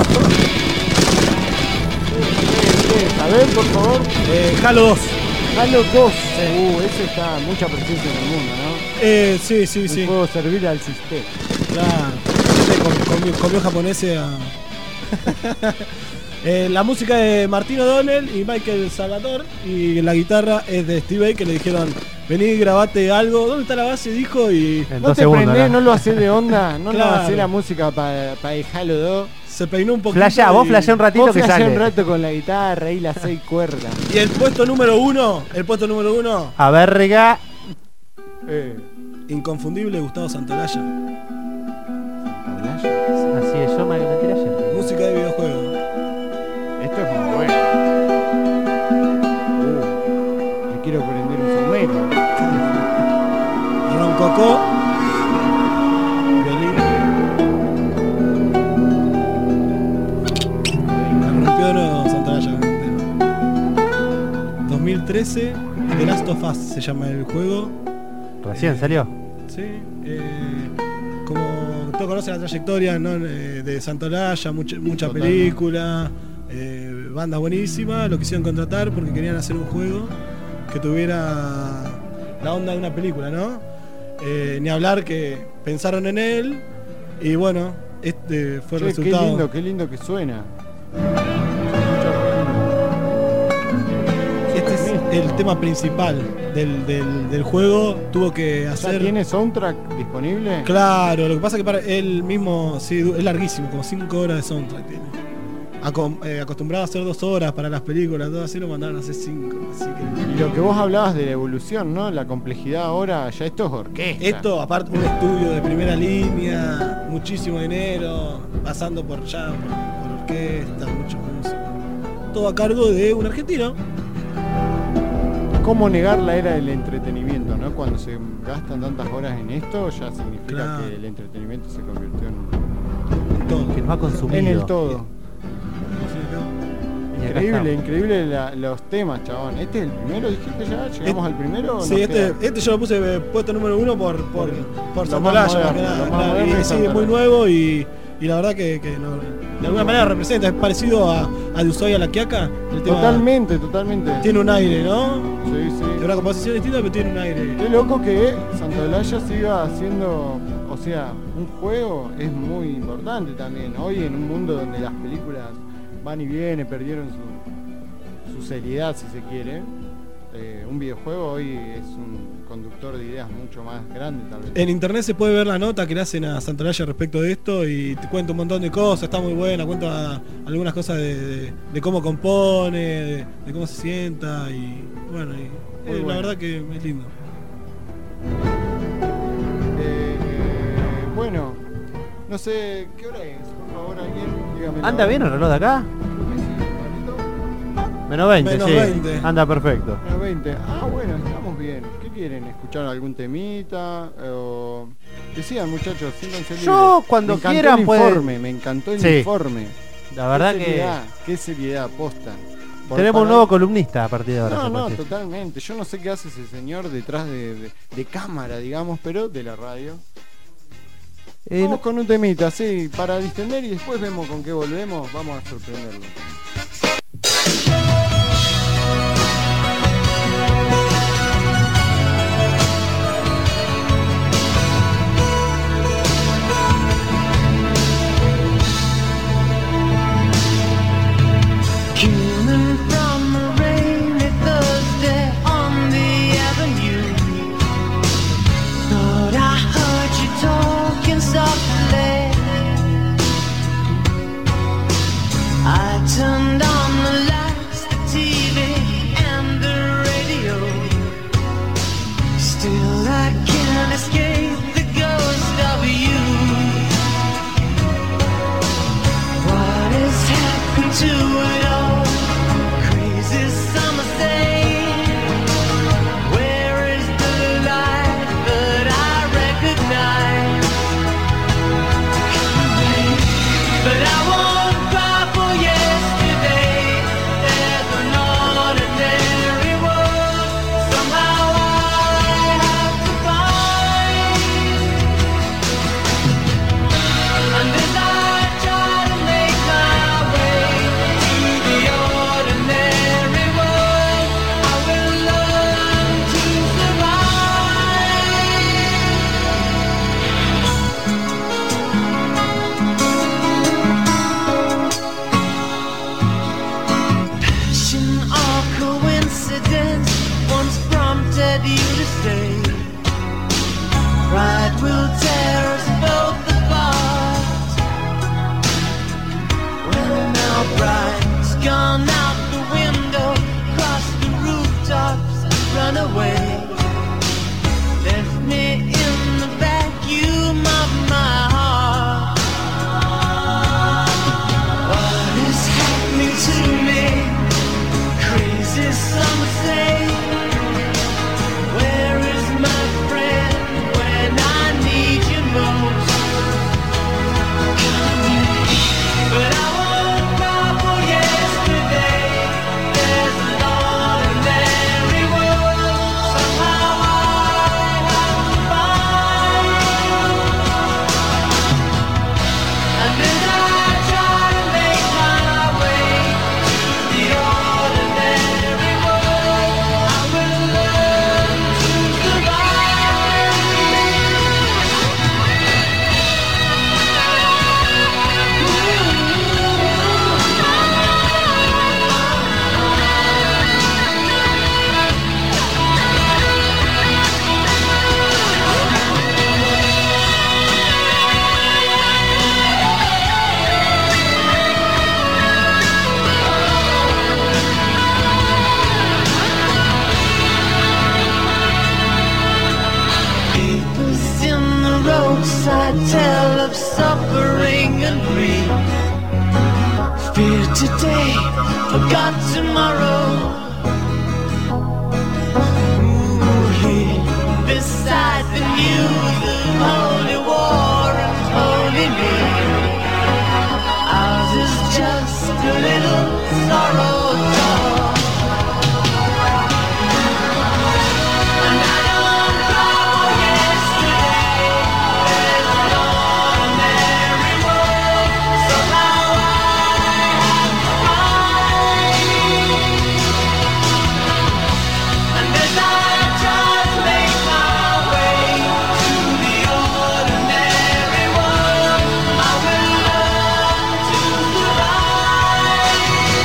A ver, por favor. Eh, Halo dos. Halo dos. Uh, ese está mucha presencia en el mundo, ¿no? Eh, sí, sí, Un sí. juego servir al sistema. Claro. Este com- comió, comió japonés a... Eh, la música de Martín O'Donnell y Michael Salvatore, y la guitarra es de Steve Vai, que le dijeron vení, grabate algo. ¿Dónde está la base? Dijo y En No dos te segundos. prendés, ¿no? no lo hacés de onda, no Claro. lo hacés la música para pa el Halo dos. se peinó un poquito. Flashá, vos y- flashá un ratito Vos que flashá sale. un rato con la guitarra y las seis cuerdas. Y el puesto número uno, el puesto número uno, A verga. Eh, inconfundible Gustavo Santolaya. Así es, yo me me tiré ayer. Música de videojuego. Esto es muy bueno. Uh, me quiero prender un somero. Roncocó. Violín. La rompió de nuevo Santolaya con el tema. dos mil trece, The Last of Us se llama el juego. Recién salió. Sí, eh, como todos conocen la trayectoria, ¿no? Eh, de Santolaya, mucha, mucha Totalmente. película, eh, bandas buenísimas, lo quisieron contratar porque querían hacer un juego que tuviera la onda de una película, ¿no? Eh, ni hablar que pensaron en él y bueno, este fue el Che, qué resultado. lindo, qué lindo que suena. Este es el tema principal del, del, del juego, tuvo que ¿Ya hacer... tiene soundtrack disponible? Claro, lo que pasa es que para él mismo, sí, du- es larguísimo, como cinco horas de soundtrack tiene. Acom- eh, acostumbrado a hacer dos horas para las películas, todo así, lo mandaron a hacer cinco. Así que... Y lo que vos hablabas de la evolución, ¿no? La complejidad ahora, ya esto es orquesta. Esto, aparte, un estudio de primera línea, muchísimo dinero, pasando por ya, por, por orquesta, muchos músicos. Todo a cargo de un argentino. ¿Cómo negar la era del entretenimiento, no? Cuando se gastan tantas horas en esto, ya significa Claro. que el entretenimiento se convirtió en, Todo. Que nos ha consumido. en el todo. Y acá Increíble, estamos. increíble la- los temas, chabón. ¿Este es el primero? ¿Dijiste ya? ¿Llegamos al primero? o Sí, nos este, queda? este yo lo puse eh, puesto número uno por, por, por Lo más Santolaya, más que moderno, nada, lo más claro, moderno y es sí, es muy Santolaya. nuevo y, y la verdad que, que no- de alguna manera representa, es parecido a, a de Ushuaia a la Quiaca. El tema Totalmente, totalmente. tiene un aire, ¿no? Sí, sí. Tiene una composición distinta, pero tiene un aire. Qué loco que Santolaya siga haciendo, o sea, un juego es muy importante también. Hoy en un mundo donde las películas van y vienen, perdieron su, su seriedad si se quiere, eh, un videojuego hoy es un conductor de ideas mucho más grande tal vez. En internet se puede ver la nota que le hacen a Santolaya respecto de esto y te cuenta un montón de cosas, está muy buena, cuenta algunas cosas de, de- de cómo compone, de, de cómo se sienta y bueno, y, Muy eh, la bueno. verdad que es lindo. Eh, bueno, no sé, ¿qué hora es? Por favor, alguien dígame. la ¿Anda hora. bien el reloj de acá? Creo que sí, Pablito. Menos veinte, Menos sí. veinte. Anda perfecto. Menos veinte. Ah, bueno, estamos bien. ¿Qué quieren? ¿Escuchar algún temita? Eh, O... Decían, muchachos, siéntanse libres. Yo, cuando me encantó quieran, el pueden- informe, me encantó el Sí. informe. La verdad qué que seriedad, qué seriedad, posta. Por tenemos un para- nuevo columnista a partir de ahora. No, se no, puede decir. totalmente. Yo no sé qué hace ese señor detrás de, de- de cámara, digamos, pero de la radio. Eh, Vamos no- con un temita, sí, para distender y después vemos con qué volvemos. Vamos a sorprenderlo. away. Left me in the vacuum of my heart. What is happening to me? Crazy some say. Where is my friend when I need you most? But I won't cry for yesterday. There's an ordinary world somehow I have to find. And as I try to make my way to the ordinary world, I will learn to survive. Papers in the roadside tell of suffering and grief. Fear today, forgot tomorrow. Ooh, here beside the news of holy war and holy need. Ours is just a little sorrow talk. And I don't cry for yesterday. There's an ordinary world somehow I have to find. And as I try to make my way to the ordinary world, I will learn to survive.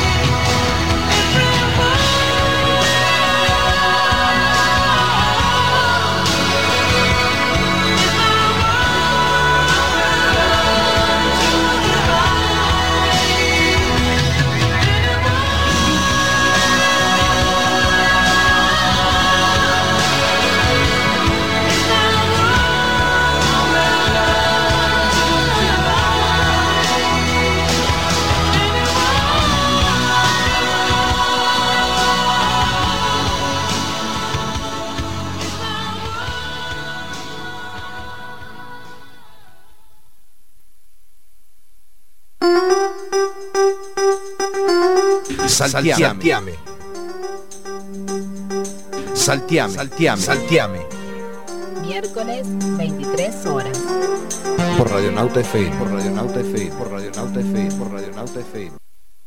Saltiame. Saltiame. Saltiame. Saltiame. Miércoles, veintitrés horas. Por Radionauta F M. Por Radionauta F M. Por Radionauta F M. Por Radionauta F M.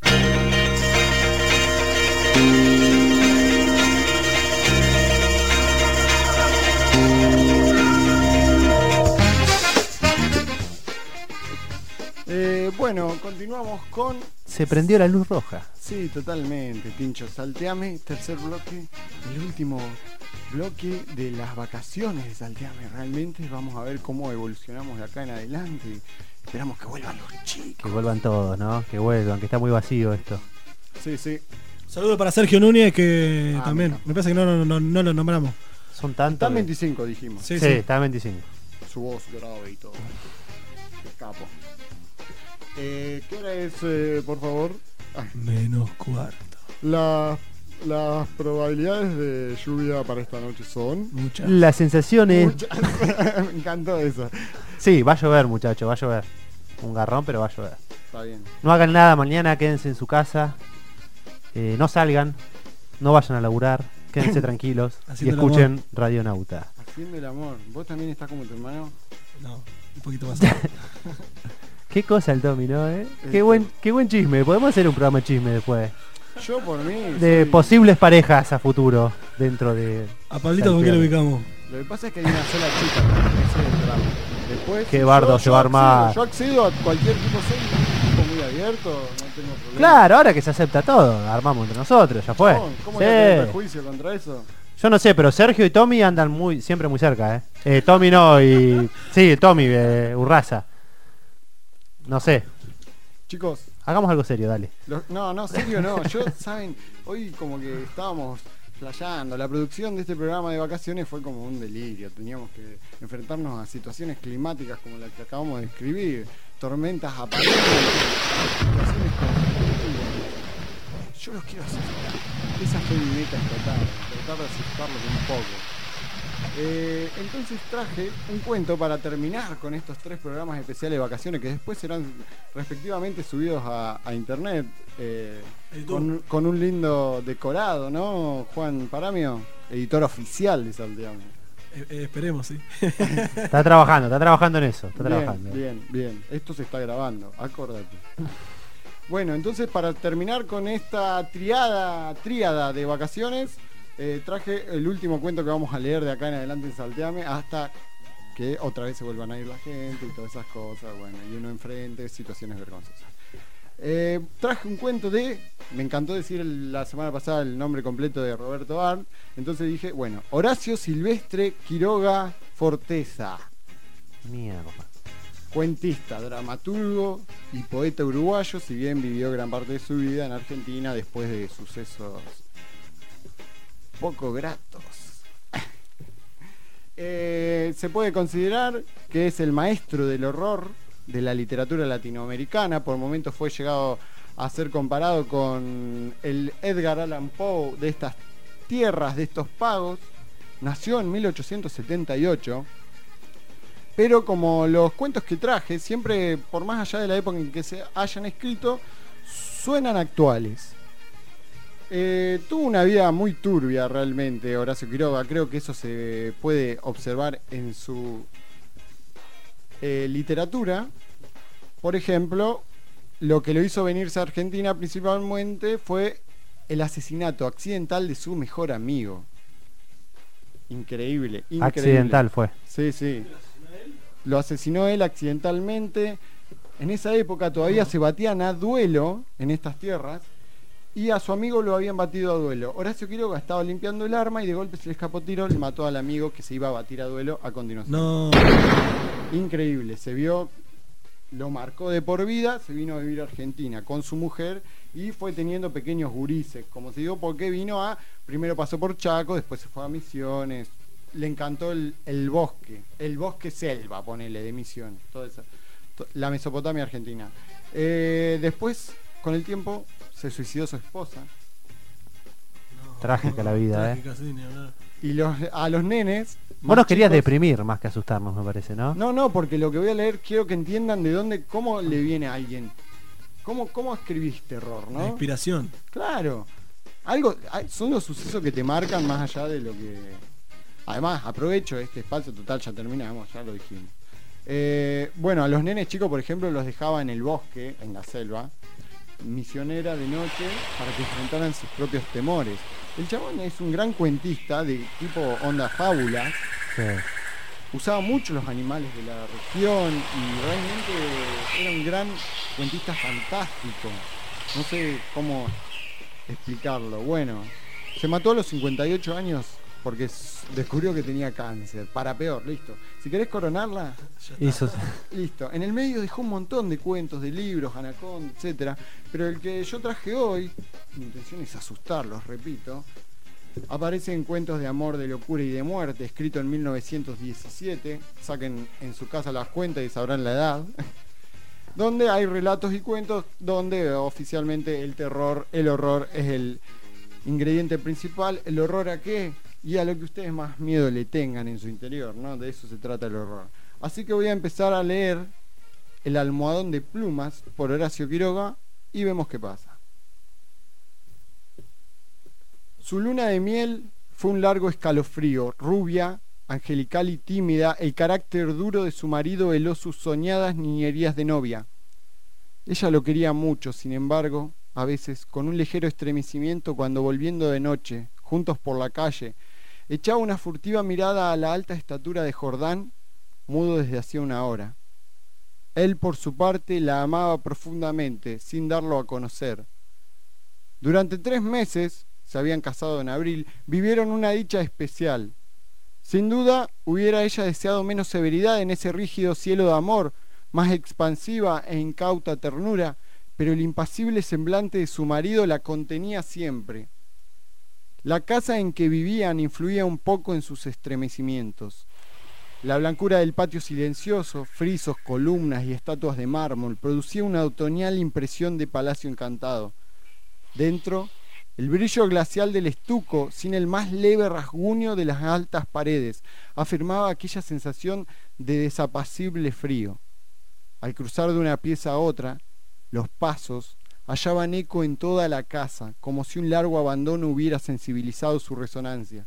Eh, bueno, continuamos con... Se prendió la luz roja. Sí, totalmente, Tincho. Salteame, tercer bloque, el último bloque de las vacaciones de Salteame. Realmente vamos a ver cómo evolucionamos de acá en adelante. Esperamos que vuelvan los chicos. Que vuelvan todos, ¿no? Que vuelvan, que está muy vacío esto. Sí, sí. Saludos para Sergio Núñez, que Ah, también, mira. me parece que no, no, no, no lo nombramos. Son tantos. Están que- veinticinco, dijimos. Sí, Sí, sí. está en veinticinco. Su voz grave y todo. Qué capo. Eh, ¿Qué hora es, eh, por favor? Ah, Menos cuarto. la- las probabilidades de lluvia para esta noche son... Muchas. La sensación es... Muchas. Me encantó eso. Sí, va a llover, muchachos, va a llover. Un garrón, pero va a llover. Está bien. No hagan nada mañana, quédense en su casa. Eh, no salgan, no vayan a laburar, quédense tranquilos y Haciendo el escuchen Radionauta. Haciendo el amor. ¿Vos también estás como tu hermano? No, un poquito más. Qué cosa el Tommy, ¿no? Eh? Qué buen, qué buen chisme. Podemos hacer un programa de chisme después. Yo por mí... De soy- posibles parejas a futuro dentro de... A Pablito, ¿con qué lo ubicamos? Lo que pasa es que hay una sola chica. Ese es el drama. Después... Qué bardo se va a armar. accedo, yo accedo a cualquier tipo, soy un tipo muy abierto, no tengo problema. Claro, ahora que se acepta todo, armamos entre nosotros, ya fue. ¿Cómo, cómo Sí. no tenés prejuicio contra eso? Yo no sé, pero Sergio y Tommy andan muy siempre muy cerca, ¿eh? eh Tommy no, y... Sí, Tommy, eh, Urraza. No sé. Chicos, Hagamos algo serio, dale. los- no, no, serio no. Yo, saben, hoy como que estábamos flasheando. La producción de este programa de vacaciones fue como un delirio. Teníamos que enfrentarnos a situaciones climáticas como la que acabamos de describir. Tormentas aparentes, situaciones conflictivas. Yo los quiero asustar. Esa fue mi meta esta tarde, tratar de asustarlos un poco. Eh, entonces traje un cuento para terminar con estos tres programas especiales de vacaciones que después serán respectivamente subidos a, a internet eh, con, con un lindo decorado, ¿no? Juan Paramio, editor oficial de Salteame. Eh, eh, esperemos, sí. Está trabajando, está trabajando en eso. Está bien, trabajando. bien, bien. Esto se está grabando, acordate. Bueno, entonces para terminar con esta triada, tríada de vacaciones, eh, traje el último cuento que vamos a leer de acá en adelante en Salteame hasta que otra vez se vuelvan a ir la gente y todas esas cosas, bueno, y uno enfrente situaciones vergonzosas. Eh, traje un cuento de, me encantó decir el, la semana pasada el nombre completo de Roberto Arlt, entonces dije, bueno, Horacio Silvestre Quiroga Forteza. Mierda. Cuentista, dramaturgo y poeta uruguayo, si bien vivió gran parte de su vida en Argentina después de sucesos poco gratos. eh, se puede considerar que es el maestro del horror de la literatura latinoamericana. Por momentos fue llegado a ser comparado con el Edgar Allan Poe de estas tierras, de estos pagos. Nació en mil ochocientos setenta y ocho. Pero como los cuentos que traje, siempre, por más allá de la época en que se hayan escrito, suenan actuales. Eh, tuvo una vida muy turbia realmente Horacio Quiroga. Creo que eso se puede observar en su eh, literatura. Por ejemplo, lo que lo hizo venirse a Argentina principalmente fue el asesinato accidental de su mejor amigo. Increíble, increíble. Accidental fue. Sí, sí. Lo asesinó él accidentalmente. En esa época todavía se batían a duelo en estas tierras y a su amigo lo habían batido a duelo. Horacio Quiroga estaba limpiando el arma y de golpe se le escapó tiro, le mató al amigo que se iba a batir a duelo a continuación. No. Increíble, se vio, lo marcó de por vida, se vino a vivir a Argentina con su mujer y fue teniendo pequeños gurises, como se digo, porque vino a, primero pasó por Chaco, después se fue a Misiones. Le encantó el, el bosque, el bosque selva, ponele, de Misiones, toda esa, to, la Mesopotamia argentina. Eh, después, con el tiempo, se suicidó su esposa. No, trágica la vida, trágica, ¿eh? Sí, ni hablar. Y los, a los nenes... Vos nos querías deprimir más que asustarnos, me parece, ¿no? No, no, porque lo que voy a leer quiero que entiendan de dónde, cómo le viene a alguien. ¿Cómo, cómo escribís terror, no? La inspiración. Claro. Algo, son los sucesos que te marcan más allá de lo que... Además, aprovecho este espacio, total, ya terminamos, ya lo dijimos. Eh, bueno, a los nenes chicos, por ejemplo, los dejaba en el bosque, en la selva, misionera de noche, para que enfrentaran sus propios temores. El chabón es un gran cuentista de tipo onda fábulas. Sí. Usaba mucho los animales de la región y realmente era un gran cuentista fantástico. No sé cómo explicarlo. Bueno, se mató a los cincuenta y ocho años porque descubrió que tenía cáncer. Para peor, listo. Si querés coronarla, Hizo... listo. En el medio dejó un montón de cuentos, de libros, Anaconda, etcétera. Pero el que yo traje hoy, mi intención es asustarlos, repito. Aparece en Cuentos de amor, de locura y de muerte, escrito en mil novecientos diecisiete. Saquen en su casa las cuentas y sabrán la edad. Donde hay relatos y cuentos donde oficialmente el terror, el horror es el ingrediente principal. ¿El horror a qué? Y a lo que ustedes más miedo le tengan en su interior, ¿no? De eso se trata el horror. Así que voy a empezar a leer El almohadón de plumas por Horacio Quiroga y vemos qué pasa. Su luna de miel fue un largo escalofrío. Rubia, angelical y tímida, el carácter duro de su marido heló sus soñadas niñerías de novia. Ella lo quería mucho, sin embargo, a veces con un ligero estremecimiento cuando volviendo de noche, juntos por la calle, echaba una furtiva mirada a la alta estatura de Jordán, mudo desde hacía una hora. Él, por su parte, la amaba profundamente, sin darlo a conocer. Durante tres meses, se habían casado en abril, vivieron una dicha especial. Sin duda, hubiera ella deseado menos severidad en ese rígido cielo de amor, más expansiva e incauta ternura, pero el impasible semblante de su marido la contenía siempre. La casa en que vivían influía un poco en sus estremecimientos. La blancura del patio silencioso, frisos, columnas y estatuas de mármol producía una otoñal impresión de palacio encantado. Dentro, el brillo glacial del estuco, sin el más leve rasguño de las altas paredes, afirmaba aquella sensación de desapacible frío. Al cruzar de una pieza a otra, los pasos hallaban eco en toda la casa, como si un largo abandono hubiera sensibilizado su resonancia.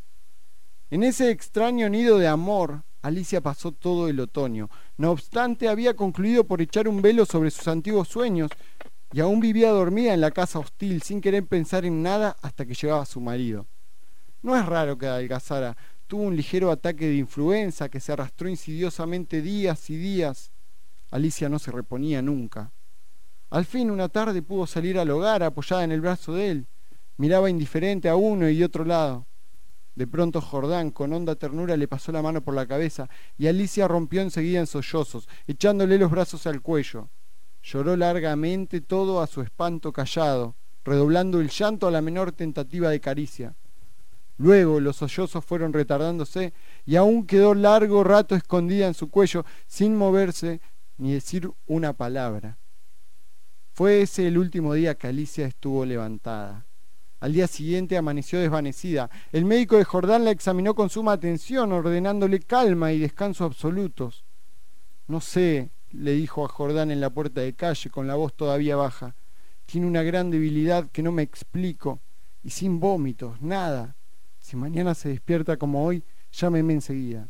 En ese extraño nido de amor, Alicia pasó todo el otoño. No obstante, había concluido por echar un velo sobre sus antiguos sueños y aún vivía dormida en la casa hostil, sin querer pensar en nada hasta que llegaba su marido. No es raro que adelgazara. Tuvo un ligero ataque de influenza que se arrastró insidiosamente días y días. Alicia no se reponía nunca. Al fin, una tarde pudo salir al hogar apoyada en el brazo de él. Miraba indiferente a uno y otro lado. De pronto Jordán, con honda ternura, le pasó la mano por la cabeza y Alicia rompió enseguida en sollozos, echándole los brazos al cuello. Lloró largamente, todo a su espanto callado, redoblando el llanto a la menor tentativa de caricia. Luego los sollozos fueron retardándose y aún quedó largo rato escondida en su cuello, sin moverse ni decir una palabra. Fue ese el último día que Alicia estuvo levantada. Al día siguiente amaneció desvanecida. El médico de Jordán la examinó con suma atención, ordenándole calma y descanso absolutos. No sé, le dijo a Jordán en la puerta de calle, con la voz todavía baja. Tiene una gran debilidad que no me explico, y sin vómitos, nada. Si mañana se despierta como hoy, llámeme enseguida.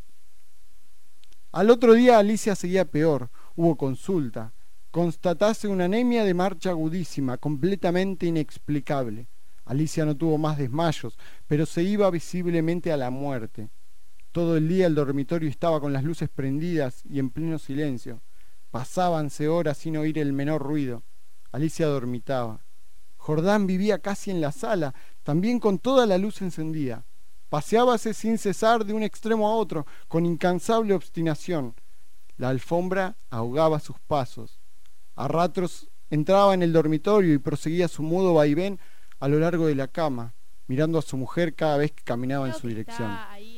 Al otro día Alicia seguía peor. Hubo consulta. Constatase una anemia de marcha agudísima, completamente inexplicable. Alicia no tuvo más desmayos, pero se iba visiblemente a la muerte. Todo el día el dormitorio estaba con las luces prendidas y en pleno silencio. Pasábanse horas sin oír el menor ruido. Alicia dormitaba. Jordán vivía casi en la sala, también con toda la luz encendida. Paseábase sin cesar de un extremo a otro, con incansable obstinación. La alfombra ahogaba sus pasos. A ratos entraba en el dormitorio y proseguía su mudo vaivén a lo largo de la cama, mirando a su mujer cada vez que caminaba en su dirección.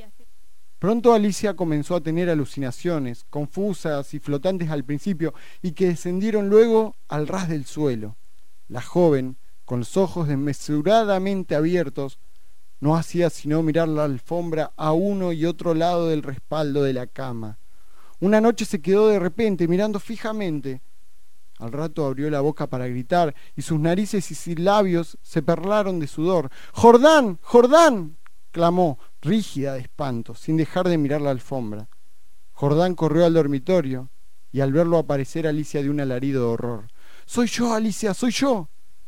Pronto Alicia comenzó a tener alucinaciones, confusas y flotantes al principio, y que descendieron luego al ras del suelo. La joven, con los ojos desmesuradamente abiertos, no hacía sino mirar la alfombra a uno y otro lado del respaldo de la cama. Una noche se quedó de repente mirando fijamente. Al rato abrió la boca para gritar y sus narices y sus labios se perlaron de sudor. ¡Jordán! ¡Jordán!, clamó, rígida de espanto, sin dejar de mirar la alfombra. Jordán corrió al dormitorio y al verlo aparecer Alicia dio un alarido de horror. ¡Soy yo, Alicia! ¡Soy yo!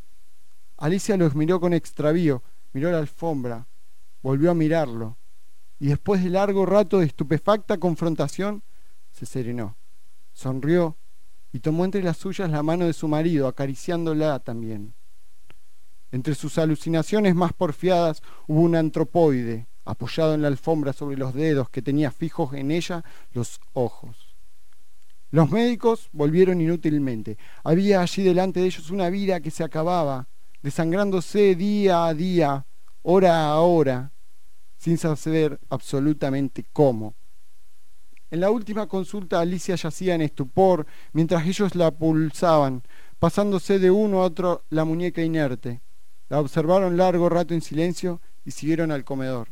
Alicia los miró con extravío, miró la alfombra, volvió a mirarlo y después de largo rato de estupefacta confrontación se serenó, sonrió y tomó entre las suyas la mano de su marido, acariciándola también. Entre sus alucinaciones más porfiadas hubo un antropoide, apoyado en la alfombra sobre los dedos, que tenía fijos en ella los ojos. Los médicos volvieron inútilmente. Había allí delante de ellos una vida que se acababa, desangrándose día a día, hora a hora, sin saber absolutamente cómo. En la última consulta Alicia yacía en estupor, mientras ellos la pulsaban, pasándose de uno a otro la muñeca inerte. La observaron largo rato en silencio y siguieron al comedor.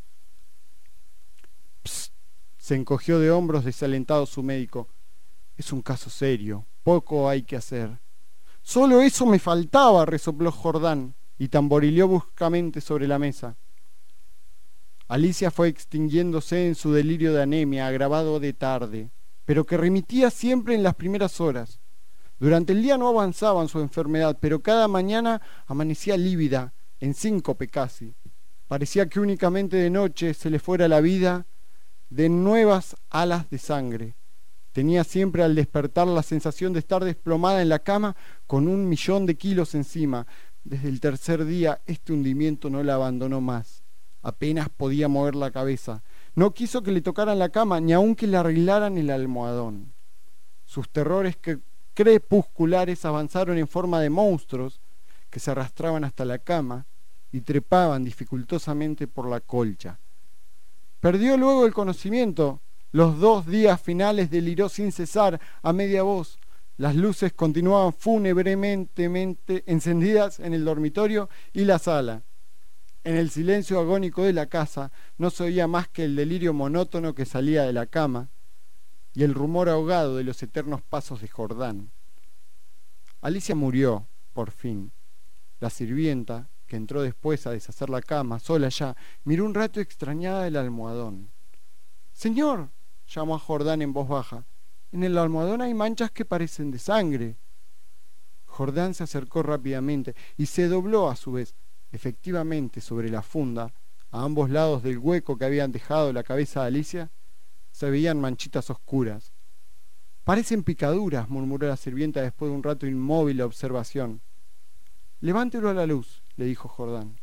Psst, se encogió de hombros desalentado su médico. Es un caso serio, poco hay que hacer. Solo eso me faltaba, resopló Jordán y tamborileó bruscamente sobre la mesa. Alicia fue extinguiéndose en su delirio de anemia, agravado de tarde, pero que remitía siempre en las primeras horas. Durante el día no avanzaba en su enfermedad, pero cada mañana amanecía lívida, en síncope casi. Parecía que únicamente de noche se le fuera la vida de nuevas alas de sangre. Tenía siempre al despertar la sensación de estar desplomada en la cama con un millón de kilos encima. Desde el tercer día este hundimiento no la abandonó más. Apenas podía mover la cabeza. No quiso que le tocaran la cama, ni aun que le arreglaran el almohadón. Sus terrores que crepusculares avanzaron en forma de monstruos que se arrastraban hasta la cama y trepaban dificultosamente por la colcha. Perdió luego el conocimiento. Los dos días finales deliró sin cesar, a media voz. Las luces continuaban fúnebremente encendidas en el dormitorio y la sala. En el silencio agónico de la casa no se oía más que el delirio monótono que salía de la cama y el rumor ahogado de los eternos pasos de Jordán. Alicia murió, por fin. La sirvienta, que entró después a deshacer la cama, sola ya, miró un rato extrañada el almohadón. «Señor», llamó a Jordán en voz baja, «en el almohadón hay manchas que parecen de sangre». Jordán se acercó rápidamente y se dobló a su vez. Efectivamente, sobre la funda, a ambos lados del hueco que habían dejado la cabeza de Alicia, se veían manchitas oscuras. «Parecen picaduras», murmuró la sirvienta después de un rato inmóvil de observación. «Levántelo a la luz», le dijo Jordán.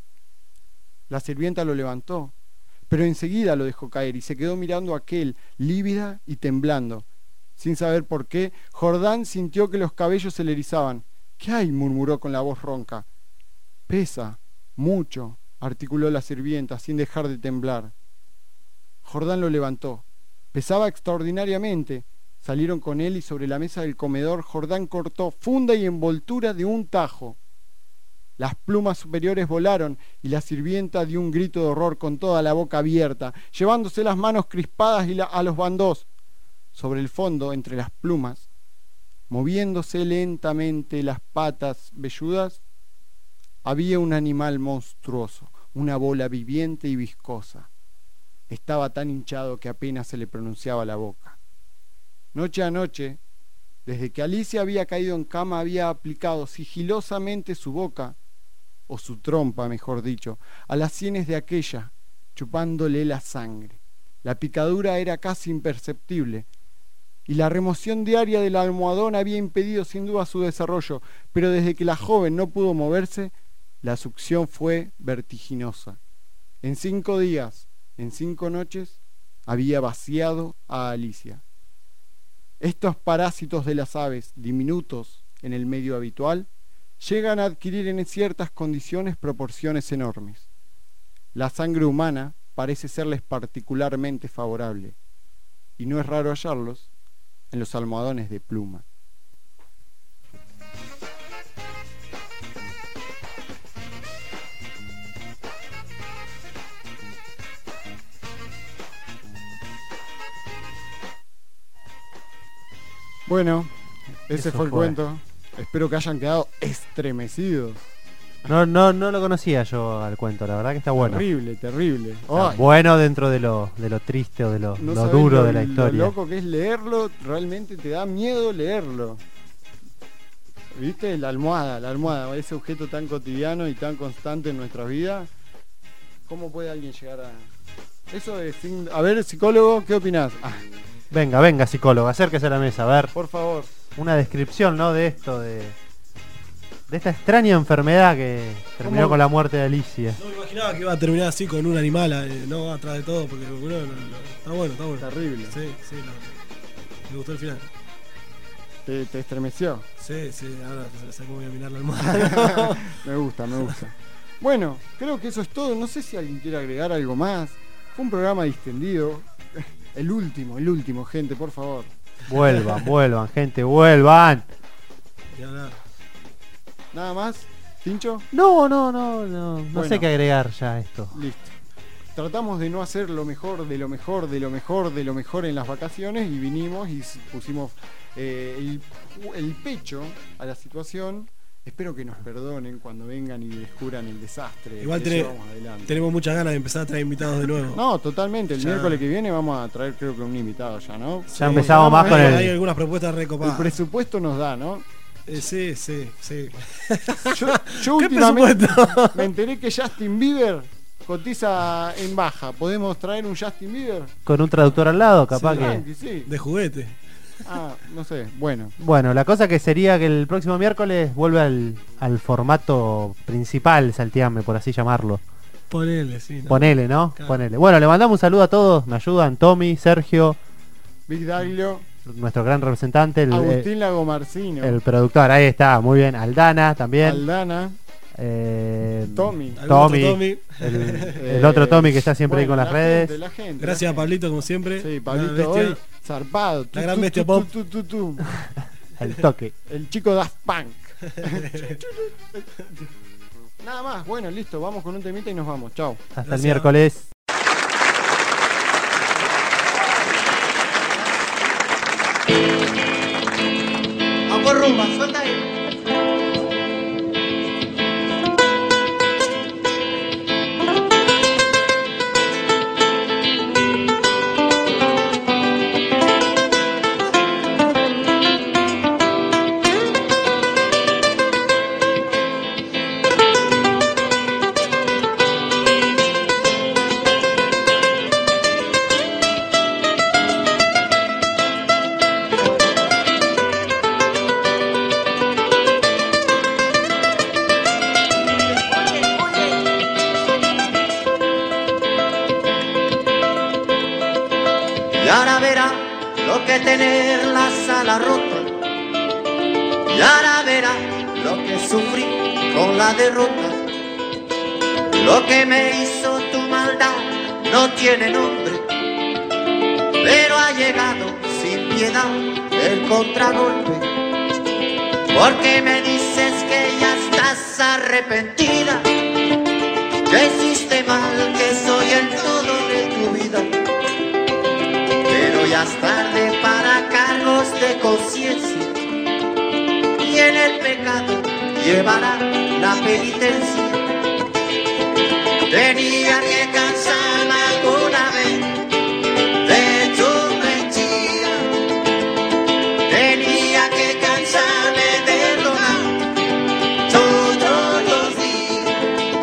La sirvienta lo levantó, pero enseguida lo dejó caer y se quedó mirando a aquel, lívida y temblando. Sin saber por qué, Jordán sintió que los cabellos se le erizaban. «¿Qué hay?», murmuró con la voz ronca. «Pesa, mucho», articuló la sirvienta sin dejar de temblar. Jordán lo levantó. Pesaba extraordinariamente. Salieron con él y sobre la mesa del comedor Jordán cortó funda y envoltura de un tajo. Las plumas superiores volaron y la sirvienta dio un grito de horror con toda la boca abierta, llevándose las manos crispadas y la, a los bandos. Sobre el fondo, entre las plumas, moviéndose lentamente las patas velludas, había un animal monstruoso, una bola viviente y viscosa. Estaba tan hinchado que apenas se le pronunciaba la boca. Noche a noche, desde que Alicia había caído en cama, había aplicado sigilosamente su boca, o su trompa, mejor dicho, a las sienes de aquella, chupándole la sangre. La picadura era casi imperceptible, y la remoción diaria del almohadón había impedido sin duda su desarrollo, pero desde que la joven no pudo moverse, la succión fue vertiginosa. En cinco días, en cinco noches, había vaciado a Alicia. Estos parásitos de las aves, diminutos en el medio habitual, llegan a adquirir en ciertas condiciones proporciones enormes. La sangre humana parece serles particularmente favorable, y no es raro hallarlos en los almohadones de pluma. Bueno, ese Eso fue el fue. cuento. Espero que hayan quedado estremecidos. No, no, no lo conocía yo al cuento, la verdad que está bueno. Terrible, terrible. Está Ay, bueno dentro de lo, de lo triste o de lo, no lo sabés duro lo- de la historia. Lo loco que es leerlo, realmente te da miedo leerlo. ¿Viste? La almohada, la almohada, ese objeto tan cotidiano y tan constante en nuestra vida. ¿Cómo puede alguien llegar a...? Eso es... sin- A ver, psicólogo, ¿qué opinás? Ah, Venga, venga, psicólogo, acérquese a la mesa, a ver. por favor. Una descripción, ¿no? De esto, de, de esta extraña enfermedad que terminó ¿Cómo? con la muerte de Alicia. No me imaginaba que iba a terminar así con un animal, eh, no atrás de todo, porque bueno, no, no, está bueno, está bueno. Terrible. Sí, sí, no. Me gustó el final. ¿Te, te estremeció? Sí, sí, ahora sé cómo voy a mirar la almohada. Me gusta, me gusta. Bueno, creo que eso es todo. No sé si alguien quiere agregar algo más. Fue un programa distendido. El último, el último, gente, por favor. Vuelvan, vuelvan, gente, vuelvan. Y ahora, ¿Nada más? ¿Tincho? No, no, no, no, no Bueno. sé qué agregar ya a esto. Listo. Tratamos de no hacer lo mejor, de lo mejor, de lo mejor, de lo mejor en las vacaciones y vinimos y s- pusimos eh, el, el pecho a la situación. Espero que nos perdonen cuando vengan y descubran el desastre igual que tené- llevamos adelante. tenemos muchas ganas de empezar a traer invitados de nuevo. No, totalmente. El Ya. miércoles que viene vamos a traer creo que un invitado ya, ¿no? Ya empezamos más con hay, hay el... algunas propuestas El recopadas. presupuesto nos da, ¿no? Eh, sí, sí, sí. Yo, yo ¿Qué últimamente presupuesto? me enteré que Justin Bieber cotiza en baja. ¿Podemos traer un Justin Bieber? Con un traductor al lado, capaz Sí, que... Tranqui, sí. De juguete. Ah, no sé. Bueno, Bueno, la cosa que sería que el próximo miércoles vuelve al, al formato principal, Salteame, por así llamarlo. Ponele, sí. ¿no? Ponele, ¿no? Claro. Ponele. Bueno, le mandamos un saludo a todos, me ayudan Tommy, Sergio, Big Daglio, nuestro gran representante, el, Agustín Lagomarcino, el productor, ahí está, muy bien, Aldana también. Aldana. Eh, Tommy. Tommy. Otro Tommy. El, el otro Tommy que está siempre Bueno, ahí con las la redes. gente, la gente, Gracias la a Pablito, como siempre. Sí, La Pablito bestia. hoy zarpado. La gran bestia pop. Tu, tu, tu, tu. El toque. El chico Daft Punk. Nada más, bueno, listo, vamos con un temita y nos vamos. Chao. Hasta el Gracias. miércoles. Vamos rumba, suelta ahí. Y ahora verá lo que tener la sala rota. Y ahora verá lo que sufrí con la derrota. Lo que me hizo tu maldad no tiene nombre, pero ha llegado sin piedad el contragolpe. Porque me dices que ya estás arrepentida, que hiciste mal, que soy el todo de tu vida. Pero ya es tarde para cargos de conciencia, y en el pecado llevará la penitencia. Tenía que cansarme alguna vez de tu mentira, tenía que cansarme de rogar todos los días.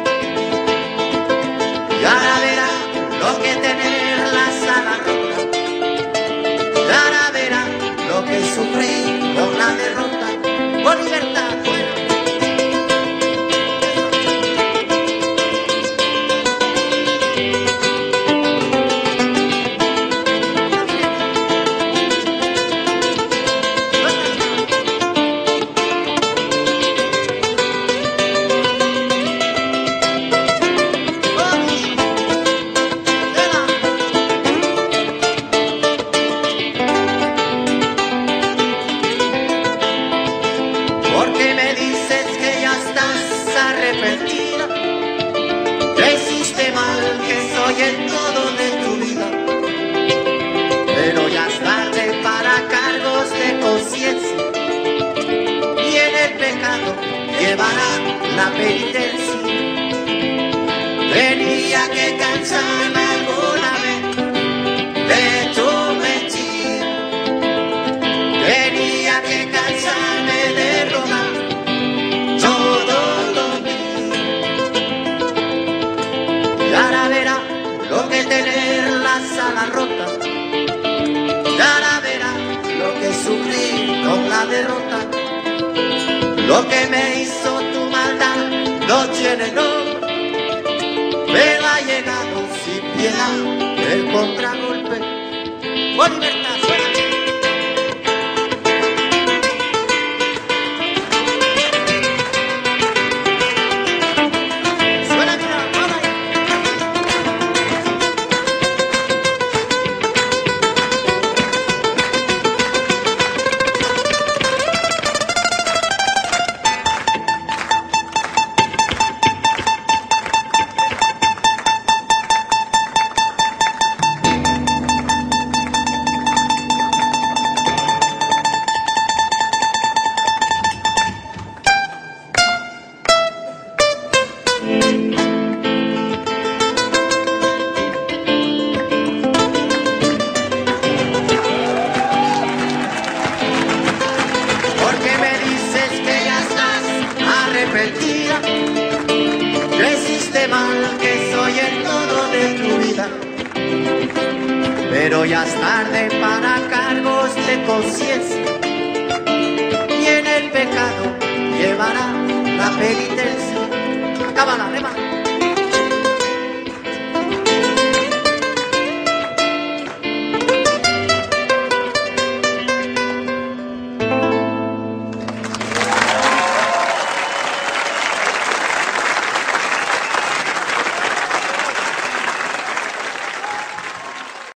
Y ahora verá lo que tener la sala rota, y ahora verá lo que sufrí con la derrota. Por libertad fuera. Porque me dices que ya estás arrepentida, que hiciste mal, que soy el todo de tu vida. Pero ya es tarde para cargos de conciencia, y en el pecado llevará la penitencia. Tenía que cansarme alguna vez de tu mentira, tenía que cansarme de rogar todos los días. Y ahora verá lo que tener la sala rota, y ahora verá lo que sufrí con la derrota. Lo que me hizo tu maldad no tiene nombre, pero ha llegado sin piedad el contragolpe. Por libertad, suena. Suena, mira, vamos ahí. Porque me dices que ya estás arrepentida, que hiciste mal, que soy el todo de tu vida. Pero ya es tarde para cargos de conciencia, y en el pecado